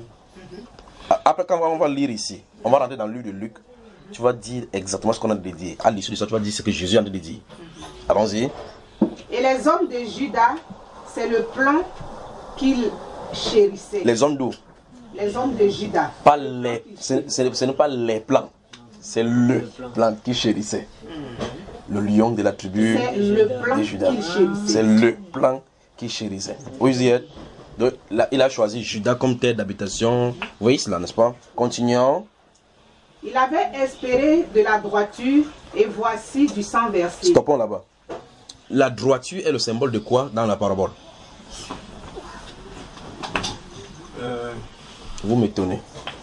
Mm-hmm. Après, quand on va lire ici, on va rentrer dans le livre de Luc, tu vas dire exactement ce qu'on a dit. À l'issue de ça, tu vas dire ce que Jésus a dit. Mm-hmm. Allons-y. Et les hommes de Juda, c'est le plan qu'ils chérissaient. Les hommes d'où? Les hommes de Juda. Pas les, ce, ce, ce n'est pas les plans, c'est le plan qu'ils chérissaient. Le lion de la tribu de Juda. C'est le plan qu'il chérissait. Oui, vous y êtes. Donc, là, il a choisi Juda comme terre d'habitation. Vous voyez cela, n'est-ce pas? Continuons. Il avait espéré de la droiture et voici du sang versé. Stoppons là-bas. La droiture est le symbole de quoi dans la parabole? Euh, Vous m'étonnez.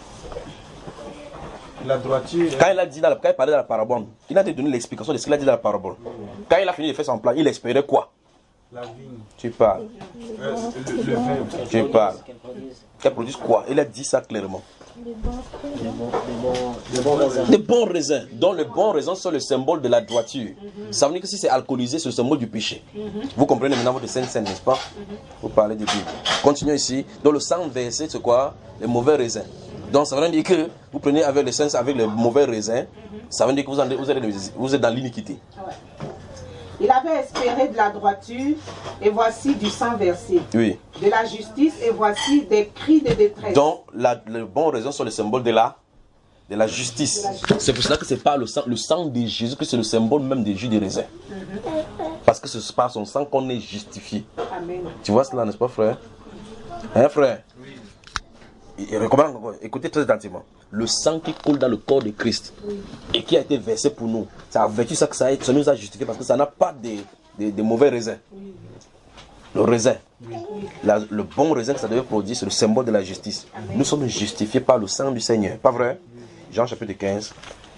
La droiture. Quand il a dit dans la, quand il parlait de la parabole, il a donné l'explication de ce qu'il a dit dans la parabole. Quand il a fini de faire son plan, il espérait quoi? La vigne. Tu parles. Euh, le, le vin. Tu parles. Qu'elle produise quoi? Il a dit ça clairement. Des bons, des bons, des bons raisins. Des bons raisins. Donc le bon raisin, c'est le symbole de la droiture. Ça veut dire que si c'est alcoolisé, c'est le symbole du péché. Vous comprenez maintenant votre Sainte Seine, n'est-ce pas? Vous parlez de Bible. Continuons ici. Donc le sang versé, c'est quoi? Les mauvais raisins. Donc ça veut dire que vous prenez avec le sang, avec les mauvais raisins, ça veut dire que vous, en, vous, êtes, vous êtes dans l'iniquité. Il avait espéré de la droiture et voici du sang versé. Oui. De la justice et voici des cris de détresse. Donc la, le bon raisin sont le symbole de la, de la justice. C'est pour cela que c'est pas le sang, le sang de Jésus que c'est le symbole même des jus de raisin. Mm-hmm. Parce que c'est par son sang qu'on est justifié. Amen. Tu vois cela, n'est-ce pas, frère? Hein, frère? Oui. Écoutez très attentivement. Le sang qui coule dans le corps de Christ, oui, et qui a été versé pour nous, ça a vertu ça que ça, a, ça nous a justifié parce que ça n'a pas de, de, de mauvais raisins. Oui. Le raisin, oui, la, le bon raisin que ça devait produire, c'est le symbole de la justice. Amen. Nous sommes justifiés par le sang du Seigneur. Pas vrai? Oui. Jean chapitre quinze.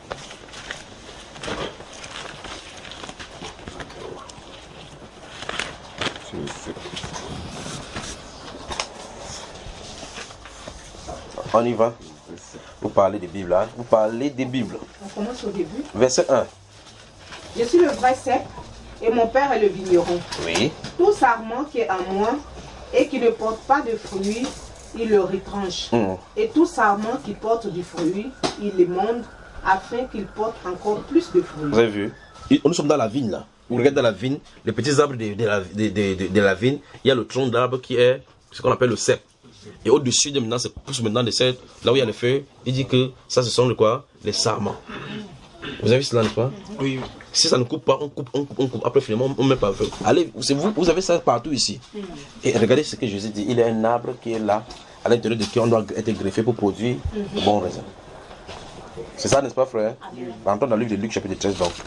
On y va. Vous parlez des Bibles, hein? Vous parlez des Bibles. On commence au début. Verset un. Je suis le vrai cep et mon père est le vigneron. Oui. Tout sarment qui est en moi et qui ne porte pas de fruits, il le retranche. Mmh. Et tout sarment qui porte du fruit, il l'émonde afin qu'il porte encore plus de fruits. Vous avez vu? Nous sommes dans la vigne là. Vous regardez dans la vigne, les petits arbres de, de, la, de, de, de, de la vigne, il y a le tronc d'arbre qui est ce qu'on appelle le cep. Et au-dessus de maintenant, c'est pousse maintenant de cette, là où il y a les feuilles, il dit que ça ce sont le quoi? Les sarments. Vous avez vu cela, n'est-ce pas? Oui. Si ça ne coupe pas, on coupe, on coupe, on coupe. Après finalement, on ne met pas le feu. Allez, c'est vous, vous avez ça partout ici. Et regardez ce que Jésus dit. Il y a un arbre qui est là, à l'intérieur de qui on doit être greffé pour produire de bons raisins. C'est ça, n'est-ce pas, frère? Rentrons dans le livre de Luc, chapitre treize, donc.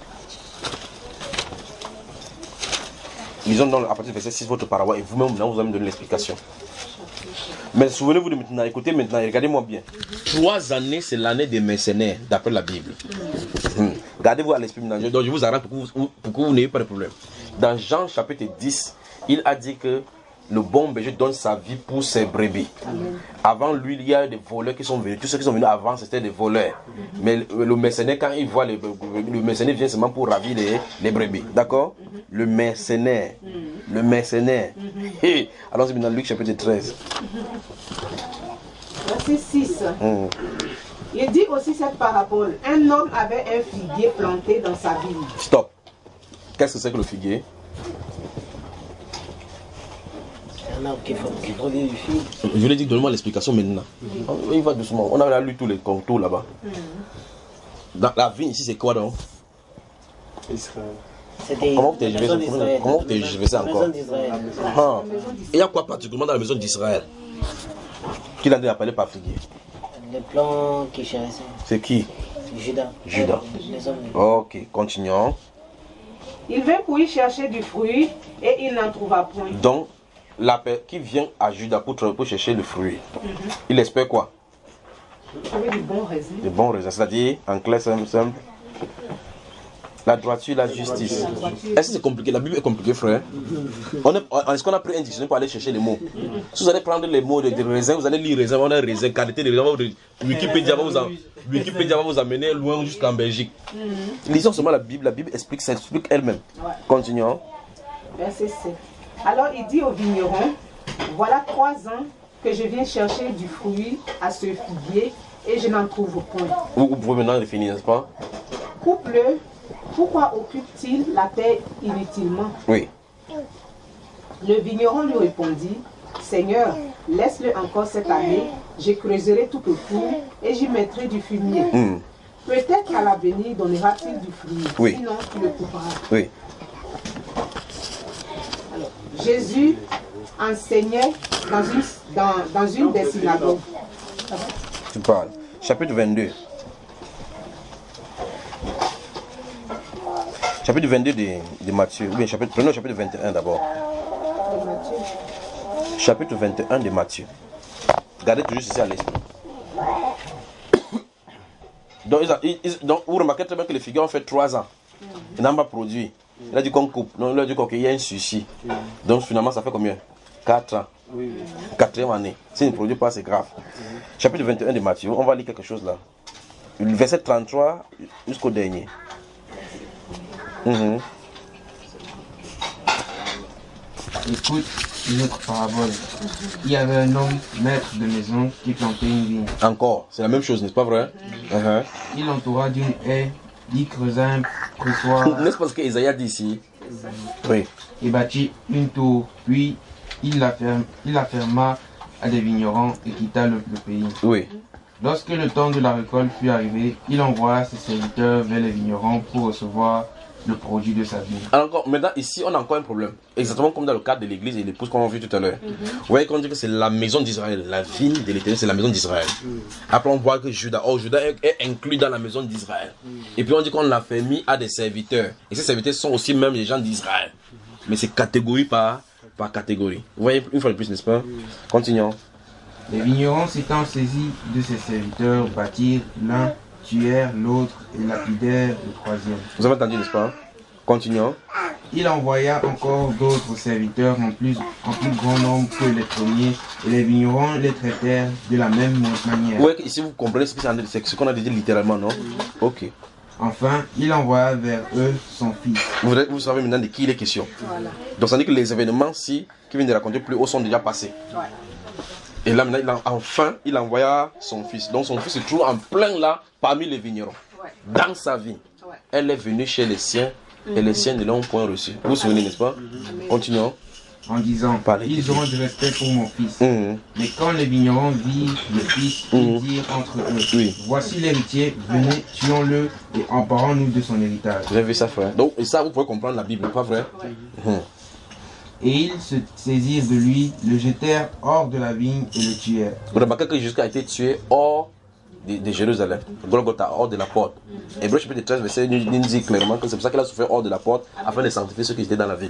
Lisons dans, à partir du verset six votre parole et vous-même, maintenant, vous allez me donner l'explication. Mais souvenez-vous de maintenant, écoutez maintenant, regardez-moi bien. Trois années, c'est l'année des mercenaires, d'après la Bible. Mmh. Gardez-vous à l'esprit maintenant. Donc je vous arrête pour que vous, pour que vous n'ayez pas de problème. Dans Jean chapitre dix, il a dit que le bon berger donne sa vie pour ses brebis. Amen. Avant lui, il y a des voleurs qui sont venus. Tous ceux qui sont venus avant, c'était des voleurs. Mm-hmm. Mais le, le mercenaire, quand il voit, les, le mercenaire vient seulement pour ravir les, les brebis. D'accord? Mm-hmm. Le mercenaire. Mm-hmm. Le mercenaire. Mm-hmm. Hey. Allons-y maintenant, Luc chapitre treize. Verset six. Mm. Il dit aussi cette parabole. Un homme avait un figuier planté dans sa vigne. Stop. Qu'est-ce que c'est que le figuier? Un arbre qui, qui produit du fil. Je voulais dire, donne-moi l'explication maintenant. Mm-hmm. Il va doucement. On a lu tous les contours là-bas. Mm-hmm. Dans la vigne ici, c'est quoi donc? Israël. Comment vous t'es Comment vous t'es ça encore? Ah. Il y a quoi particulièrement dans la maison d'Israël qu'il a appelé par figuier? Les plants qui cherchaient. C'est qui? Judas. Judas. Ok, continuons. Il vint pour y chercher du fruit et il n'en trouva point. Donc, la paix qui vient à Judas pour, pour chercher le fruit, mm-hmm. il espère quoi? Trouver du bon raisin. Du bon raisin, c'est-à-dire, en clair simple, simple, la droiture, la justice. Est-ce que c'est compliqué? La Bible est compliquée, frère. On est, est-ce qu'on a pris un dictionnaire pour aller chercher les mots? Si vous allez prendre les mots de, de raisin, vous allez lire raisin, on a raisin, qualité de raisin, Wikipédia va vous, a, Wikipédia va vous amener loin jusqu'en Belgique. Mm-hmm. Lisons seulement la Bible, la Bible explique, ça explique elle-même. Ouais. Continuons. Verset sept. Alors il dit au vigneron, voilà trois ans que je viens chercher du fruit à ce figuier et je n'en trouve point. Vous, vous pouvez maintenant le finir, n'est-ce pas? Coupe-le, pourquoi occupe-t-il la terre inutilement? Oui. Le vigneron lui répondit, Seigneur, laisse-le encore cette année, je creuserai tout autour et j'y mettrai du fumier. Mm. Peut-être qu'à l'avenir donnera-t-il du fruit, oui. Sinon tu le couperas. Oui. Alors, Jésus enseignait dans une, dans, dans une des synagogues. Tu parles. Chapitre vingt-deux. Chapitre vingt-deux de, de Matthieu. Oui, chapitre, prenons le chapitre vingt et un d'abord. De Matthieu. Chapitre vingt et un de Matthieu. Gardez toujours ceci à l'esprit. Donc, ils, ils, donc, vous remarquez très bien que les figures ont fait trois ans. Ils n'ont pas produit. Il a dit qu'on coupe. Donc, il a dit qu'il y a un souci. Donc, finalement, ça fait combien? quatre ans. Quatrième année. S'il ne produit pas, c'est grave. Chapitre vingt et un de Matthieu. On va lire quelque chose là. Le verset trente-trois jusqu'au dernier. Mm-hmm. Écoute une autre parabole. Il y avait un homme, maître de maison, qui plantait une vigne. Encore, c'est la même chose, n'est-ce pas vrai? Uh-huh. Il l'entoura d'une haie, il creusa un pressoir. N'est-ce pas ce qu'Isaïe dit ici? Oui. Et bâtit une tour, puis il la, ferme, il la ferma à des vignerons et quitta le, le pays. Oui. Lorsque le temps de la récolte fut arrivé, il envoya ses serviteurs vers les vignerons pour recevoir le produit de sa vie. Alors maintenant ici on a encore un problème, exactement comme dans le cadre de l'église et l'épouse qu'on a vu tout à l'heure. Mm-hmm. Vous voyez qu'on dit que c'est la maison d'Israël, la vigne de l'Éternel, c'est la maison d'Israël. Mm. Après on voit que Judas, oh Judas est, est inclus dans la maison d'Israël. Mm. Et puis on dit qu'on l'a fait mis à des serviteurs. Et ces serviteurs sont aussi même les gens d'Israël. Mm. Mais c'est catégorie par, par catégorie. Vous voyez une fois de plus, n'est-ce pas? Mm. Continuons. Les vignerons s'étant saisis de ses serviteurs bâtirent l'un, tuèrent l'autre et lapidèrent le troisième. Vous avez entendu, n'est-ce pas? Continuons. Il envoya encore d'autres serviteurs en plus, en plus grand nombre que les premiers, et les vignerons les traitèrent de la même manière. Oui, ici vous comprenez ce qu'on a dit littéralement, non? Ok. Enfin, il envoya vers eux son fils. Vous, vous savez maintenant de qui il est question. Voilà. Donc ça veut dire que les événements-ci, qui viennent de raconter plus haut, sont déjà passés. Ouais. Et là, maintenant, il a, enfin, il envoya son fils. Donc, son fils se trouve en plein là, parmi les vignerons. Ouais. Dans sa vie. Ouais. Elle est venue chez les siens, mm-hmm. et les siens ne l'ont point reçu. Vous vous souvenez, n'est-ce pas? Mm-hmm. Continuons. En disant, Parlez ils auront du respect pour mon fils. Mm-hmm. Mais quand les vignerons virent le fils, ils mm-hmm. dirent entre eux, oui. Voici l'héritier, venez, tuons-le et emparons-nous de son héritage. Vous avez vu ça, frère? Donc, et ça, vous pouvez comprendre la Bible, pas vrai? Ouais. Mm-hmm. Et ils se saisirent de lui, le jetèrent hors de la vigne et le tuèrent. Vous remarquez que Jésus a été tué hors de, de Jérusalem, Golgotha, hors de la porte. Hébreux chapitre treize, verset nous dit clairement que c'est pour ça qu'il a souffert hors de la porte, afin de sanctifier ceux qui étaient dans la ville.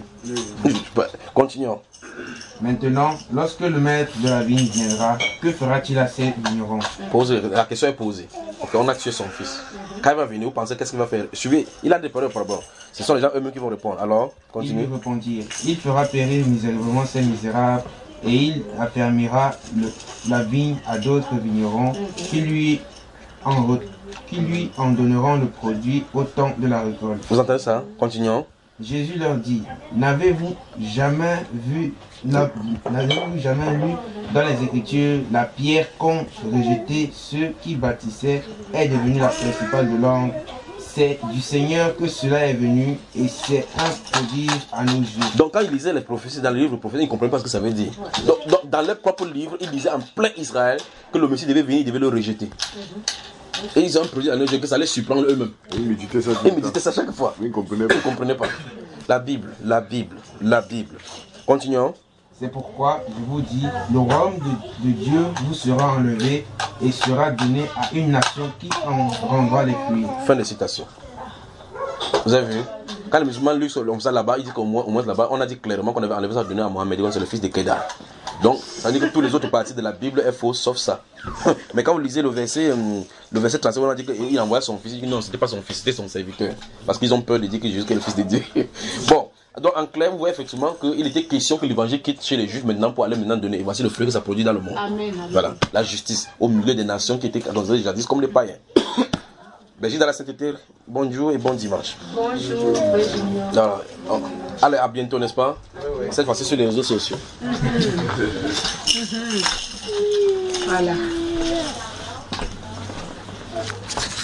Continuons. Maintenant, lorsque le maître de la vigne viendra, que fera-t-il à ces vignerons? La question est posée. Okay, on a tué son fils. Quand il va venir, vous pensez qu'est-ce qu'il va faire? Suivez, il a des paroles par rapport. Ce sont les gens eux-mêmes qui vont répondre. Alors, continue. Ils lui répondirent, il fera périr misérablement ces misérables, et il affermira le, la vigne à d'autres vignerons qui lui, en, qui lui en donneront le produit au temps de la récolte. Vous entendez ça? Continuons. Jésus leur dit, n'avez-vous jamais vu, n'avez-vous jamais lu dans les Écritures la pierre qu'ont rejetée ceux qui bâtissaient est devenue la principale de l'angle? C'est du Seigneur que cela est venu et c'est un prodige à nos yeux. Donc quand il lisait les prophéties dans le livre de prophéties, il ne comprenait pas ce que ça veut dire. Donc, donc dans leur propre livre, il disait en plein Israël que le Messie devait venir, il devait le rejeter. Et ils ont un projet à nos yeux que ça allait surprendre eux-mêmes. Ils méditaient ça, ils méditaient ça chaque fois. Ils ne comprenaient pas. Ils comprenaient pas. La Bible, la Bible, la Bible. Continuons. C'est pourquoi je vous dis, le royaume de, de Dieu vous sera enlevé et sera donné à une nation qui en rendra les fruits. Fin de citation. Vous avez vu? Quand les musulmans lui comme ça là-bas, il dit qu'au moins, au moins là-bas, on a dit clairement qu'on avait enlevé ça donné à Mohamed, c'est le fils de Kedar. Donc, ça veut dire que tous les autres parties de la Bible est fausse, sauf ça. Mais quand vous lisez le verset, le verset trente-sept, on a dit qu'il envoyait son fils. Il dit non, c'était pas son fils, c'était son serviteur. Parce qu'ils ont peur de dire que Jésus est le fils de Dieu. Bon, donc en clair, vous voyez effectivement qu'il était question que l'évangile quitte chez les Juifs maintenant pour aller maintenant donner. Et voici le fruit que ça produit dans le monde. Amen, amen. Voilà, la justice au milieu des nations qui étaient dans les jadis comme les païens. Béji dans la sainteté, bonjour et bon dimanche. Bonjour, Alors, oh, allez, à bientôt, n'est-ce pas? Oui, oui. Cette fois-ci sur les réseaux sociaux. Voilà.